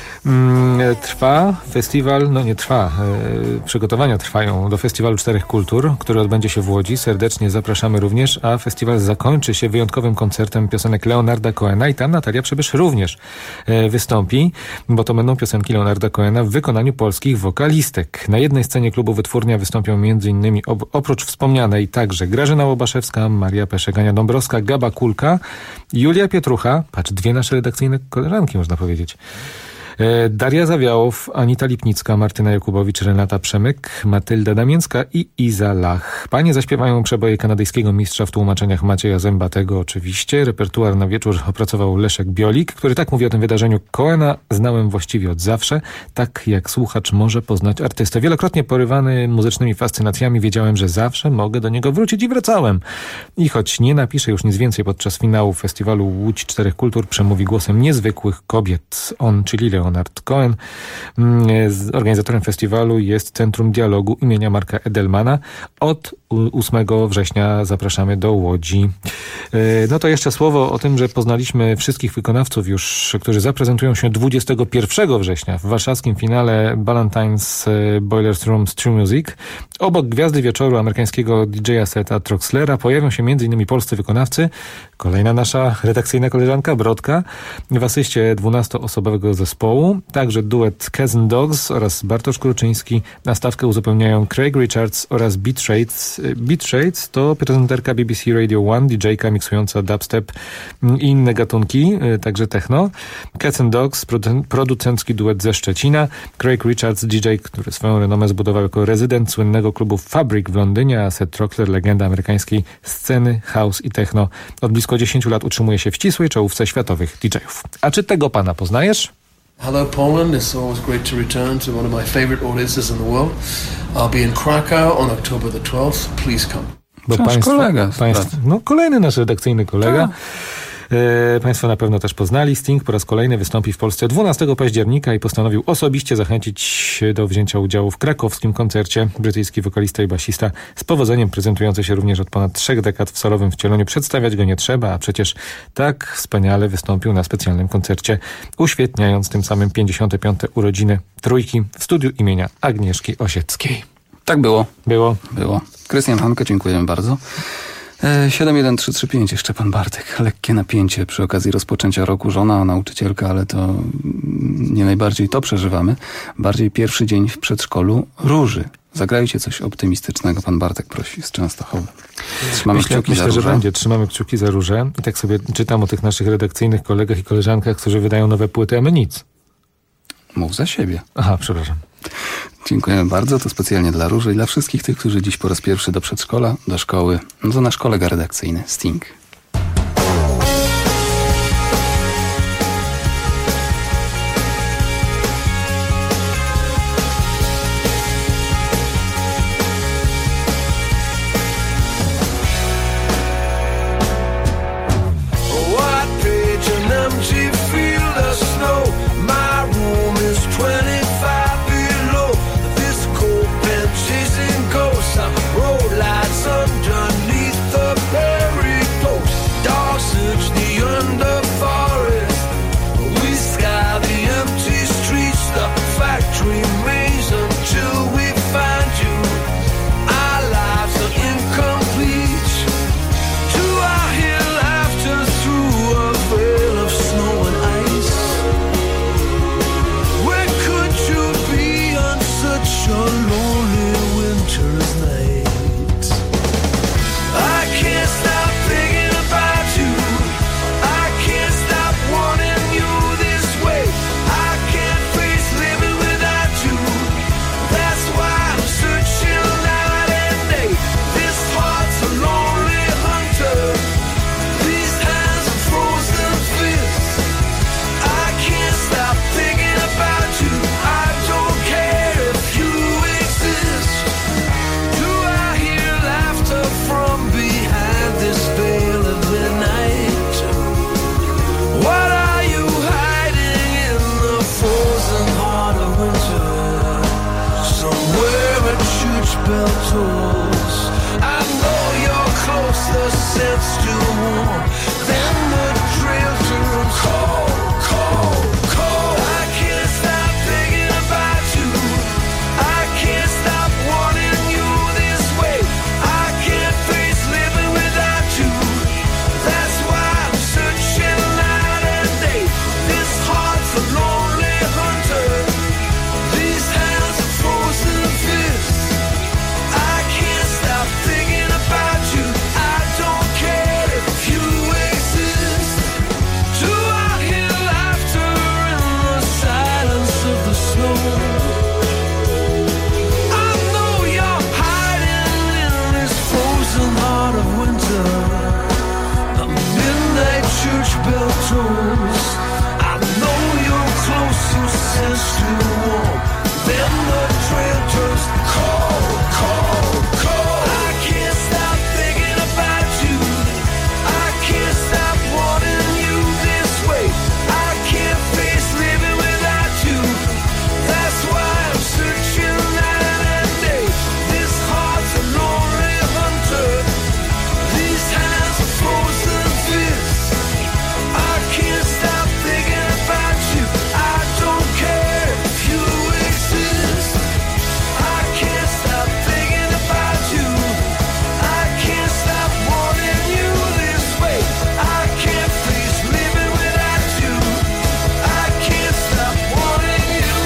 Trwa festiwal, przygotowania trwają do Festiwalu Czterech Kultur, który odbędzie się w Łodzi. Serdecznie zapraszamy również, a festiwal zakończy się wyjątkowym koncertem piosenek Leonarda Cohena i tam Natalia Przybysz również wystąpi, bo to będą piosenki Leonarda Cohena w wykonaniu polskich wokalistek. Na jednej scenie klubu Wytwórnia wystąpią m.in. oprócz wspomnianej także Grażyna Łobaszewska, Maria Peszegania-Dąbrowska, Gaba Kulka, Julia Pietrucha, patrz, dwie nasze redakcyjne koleżanki można powiedzieć, Daria Zawiałow, Anita Lipnicka, Martyna Jakubowicz, Renata Przemyk, Matylda Damięcka i Iza Lach. Panie zaśpiewają przeboje kanadyjskiego mistrza w tłumaczeniach Macieja Zębatego oczywiście. Repertuar na wieczór opracował Leszek Biolik, który tak mówi o tym wydarzeniu: Cohena znałem właściwie od zawsze, tak jak słuchacz może poznać artystę. Wielokrotnie porywany muzycznymi fascynacjami wiedziałem, że zawsze mogę do niego wrócić i wracałem. I choć nie napiszę już nic więcej, podczas finału festiwalu Łódź Czterech Kultur przemówi głosem niezwykłych kobiet. On, czyli Leonard Cohen. Organizatorem festiwalu jest Centrum Dialogu imienia Marka Edelmana. Od 8 września zapraszamy do Łodzi. No to jeszcze słowo o tym, że poznaliśmy wszystkich wykonawców już, którzy zaprezentują się 21 września w warszawskim finale Ballantines Boilers Room True Music. Obok gwiazdy wieczoru amerykańskiego DJ-a Seta Troxlera pojawią się m.in. polscy wykonawcy. Kolejna nasza redakcyjna koleżanka Brodka w asyście 12-osobowego zespołu. Także duet Cousin Dogs oraz Bartosz Kruczyński. Na stawkę uzupełniają Craig Richards oraz Beat Shades. Beat Shades to prezenterka BBC Radio 1, DJ-ka miksująca dubstep i inne gatunki, także techno. Cousin Dogs, producencki duet ze Szczecina. Craig Richards, DJ, który swoją renomę zbudował jako rezydent słynnego klubu Fabric w Londynie, a Seth Troxler, legenda amerykańskiej sceny house i techno. Od blisko 10 lat utrzymuje się w ścisłej czołówce światowych DJ-ów. A czy tego pana poznajesz? Hello Poland, it's always great to return to one of my favorite audiences in the world. I'll be in Krakow on October the 12th. Please come. Bo kolejny nasz redakcyjny kolega. Państwo na pewno też poznali. Sting po raz kolejny wystąpi w Polsce 12 października i postanowił osobiście zachęcić do wzięcia udziału w krakowskim koncercie. Brytyjski wokalista i basista, z powodzeniem prezentujący się również od ponad 3 dekad w solowym wcieleniu. Przedstawiać go nie trzeba, a przecież tak wspaniale wystąpił na specjalnym koncercie, uświetniając tym samym 55. urodziny trójki w studiu imienia Agnieszki Osieckiej. Tak było. Było. Krystian Hanke, dziękujemy bardzo. 71335, jeszcze pan Bartek. Lekkie napięcie przy okazji rozpoczęcia roku. Żona, nauczycielka, ale to nie najbardziej to przeżywamy. Bardziej pierwszy dzień w przedszkolu Róży. Zagrajcie coś optymistycznego, pan Bartek prosi z Częstochowy. Trzymamy kciuki za Różę. Że będzie. Trzymamy kciuki za Różę. I tak sobie czytam o tych naszych redakcyjnych kolegach i koleżankach, którzy wydają nowe płyty, a my nic. Mów za siebie. Aha, przepraszam. Dziękujemy bardzo. To specjalnie dla Róży i dla wszystkich tych, którzy dziś po raz pierwszy do przedszkola, do szkoły. No to nasz kolega redakcyjny, Sting. Underneath church bell tolls. I know you're closer since too warm. Then the trail turns cold, cold, cold. I can't stop thinking about you. I can't stop wanting you this way. I can't face living without you. That's why I'm searching night and day. This heart's a lonely hunter. These hands are frozen fists. I can't stop thinking about you. I don't care if you exist. Do I hear laughter in the silence of the snow? I know you're hiding in this frozen heart of winter. The midnight church bell tolls. I know you're closer since too warm. Then the trail turns cold, cold, cold. I can't stop thinking about you. I can't stop wanting you this way. I can't face living without you. That's why I'm searching night and day. This heart's a lonely hunter. These hands are frozen fists. I can't stop thinking about you. I don't care if you exist. I can't stop thinking about you. I can't stop wanting you this way. I can't face living without you. I can't stop wanting you.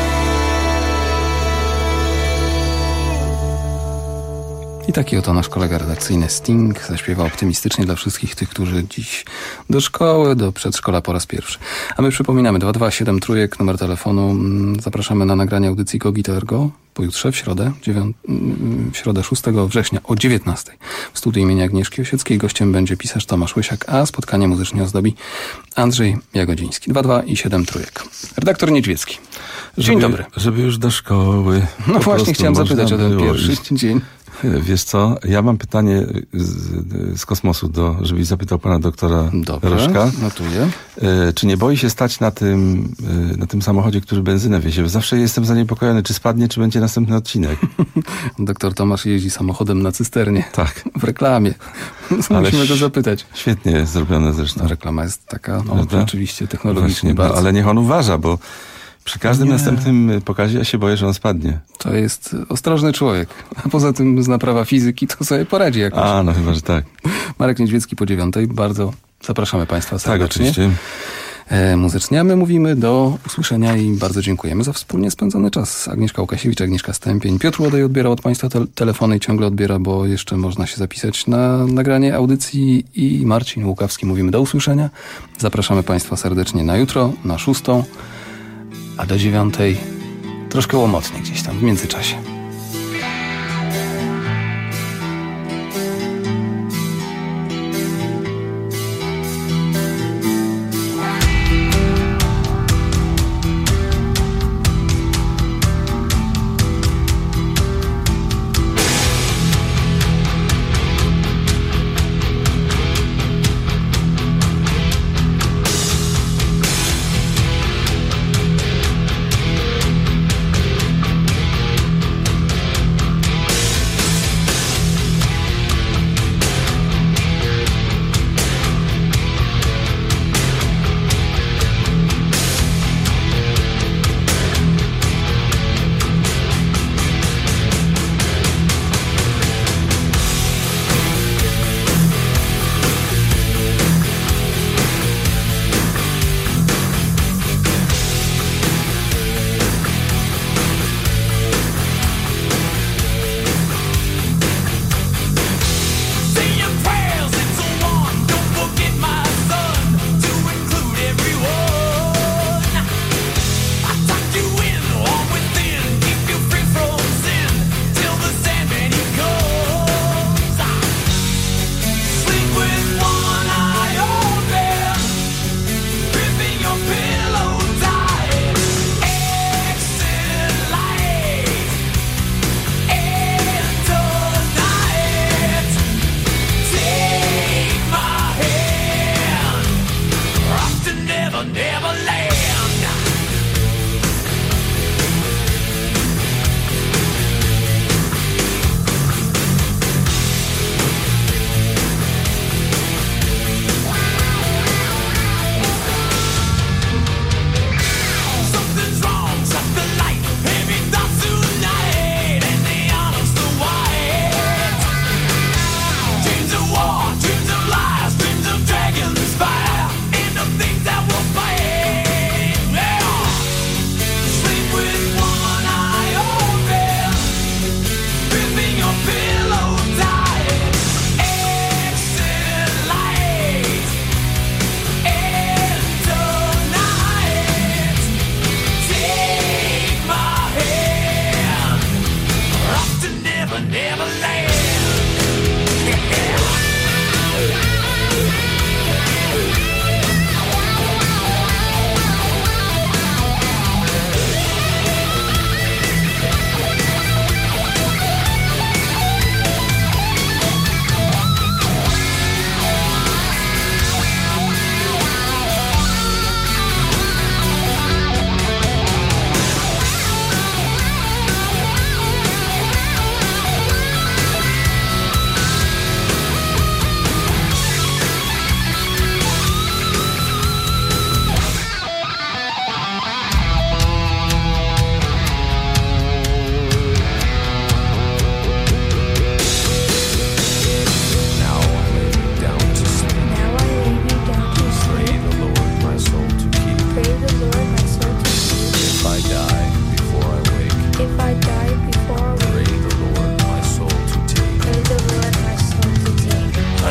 I taki oto nasz kolega redakcyjny Sting zaśpiewa optymistycznie dla wszystkich tych, którzy dziś do szkoły, do przedszkola po raz pierwszy. A my przypominamy 2273, numer telefonu. Zapraszamy na nagranie audycji Kogito Ergo pojutrze, w środę 6 września o 19:00 w studiu imienia Agnieszki Osieckiej. Gościem będzie pisarz Tomasz Łysiak, a spotkanie muzycznie ozdobi Andrzej Jagodziński. 2273. Redaktor Niedźwiecki. Dzień dobry. Żeby już do szkoły. No właśnie chciałem zapytać o ten pierwszy dzień. Wiesz co, ja mam pytanie z kosmosu, żebyś zapytał pana doktora Rożka. Notuję. Czy nie boi się stać na tym samochodzie, który benzynę wiezie? Zawsze jestem zaniepokojony, czy spadnie, czy będzie następny odcinek. Doktor Tomasz jeździ samochodem na cysternie. Tak. W reklamie. Musimy go zapytać. Świetnie jest zrobione zresztą. Reklama jest taka oczywiście technologicznie bardzo. Ale niech on uważa, bo przy każdym następnym pokazie ja się boję, że on spadnie. To jest ostrożny człowiek. A poza tym zna prawa fizyki, to sobie poradzi jakoś. A, no chyba, że tak. Marek Niedźwiecki po 9:00. Bardzo zapraszamy Państwa serdecznie. Tak, oczywiście. Muzycznie, a my mówimy do usłyszenia i bardzo dziękujemy za wspólnie spędzony czas. Agnieszka Łukasiewicz, Agnieszka Stępień. Piotr Łodej odbierał od Państwa telefony i ciągle odbiera, bo jeszcze można się zapisać na nagranie audycji, i Marcin Łukawski. Mówimy do usłyszenia. Zapraszamy Państwa serdecznie na jutro, na 6:00, a do 9:00 troszkę łomotnie gdzieś tam w międzyczasie.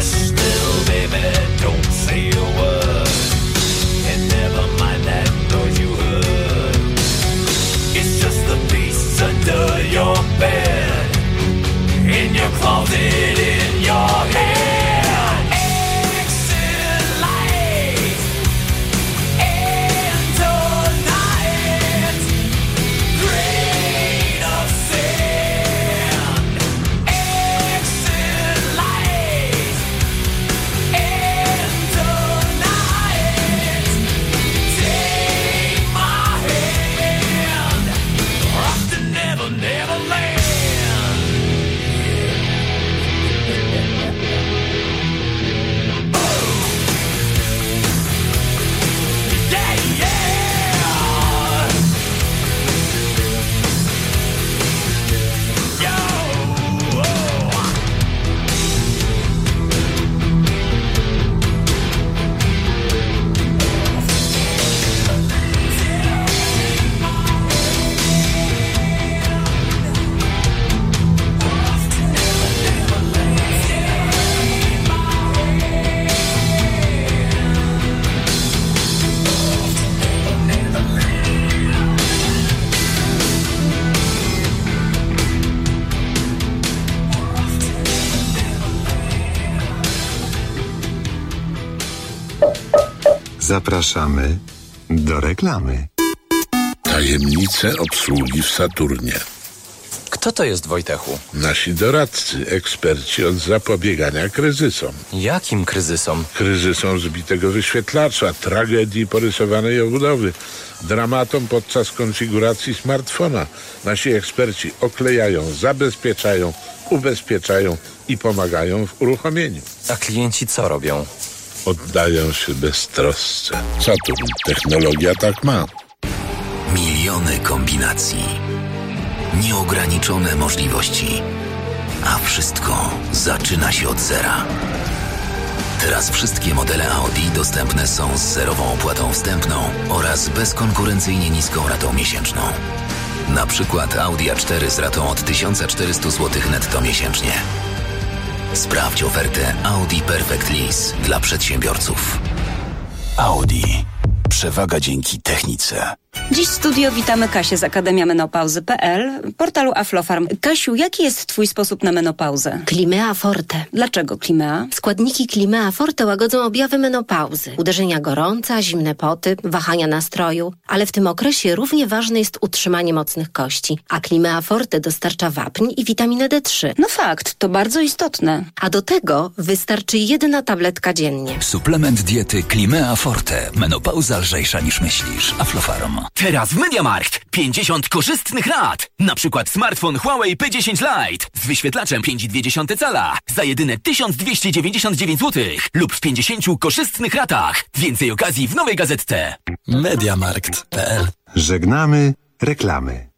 Zapraszamy do reklamy. Tajemnice obsługi w Saturnie. Kto to jest, Wojtechu? Nasi doradcy, eksperci od zapobiegania kryzysom. Jakim kryzysom? Kryzysom zbitego wyświetlacza, tragedii porysowanej obudowy, dramatom podczas konfiguracji smartfona. Nasi eksperci oklejają, zabezpieczają, ubezpieczają i pomagają w uruchomieniu. A klienci co robią? Oddają się beztrosce. Saturn. Technologia tak ma. Miliony kombinacji. Nieograniczone możliwości. A wszystko zaczyna się od zera. Teraz wszystkie modele Audi dostępne są z zerową opłatą wstępną oraz bezkonkurencyjnie niską ratą miesięczną. Na przykład Audi A4 z ratą od 1400 zł netto miesięcznie. Sprawdź ofertę Audi Perfect Lease dla przedsiębiorców. Audi. Przewaga dzięki technice. Dziś w studio witamy Kasię z Akademia Menopauzy.pl, portalu Aflofarm. Kasiu, jaki jest twój sposób na menopauzę? Climea Forte. Dlaczego Climea? Składniki Climea Forte łagodzą objawy menopauzy. Uderzenia gorąca, zimne poty, wahania nastroju. Ale w tym okresie równie ważne jest utrzymanie mocnych kości. A Climea Forte dostarcza wapń i witaminę D3. No fakt, to bardzo istotne. A do tego wystarczy 1 tabletka dziennie. Suplement diety Climea Forte. Menopauza lżejsza niż myślisz. Aflofarm. Teraz w MediaMarkt 50 korzystnych rat. Na przykład smartfon Huawei P10 Lite z wyświetlaczem 5,2 cala za jedyne 1299 zł lub w 50 korzystnych ratach. Więcej okazji w nowej gazetce. MediaMarkt.pl. Żegnamy reklamy.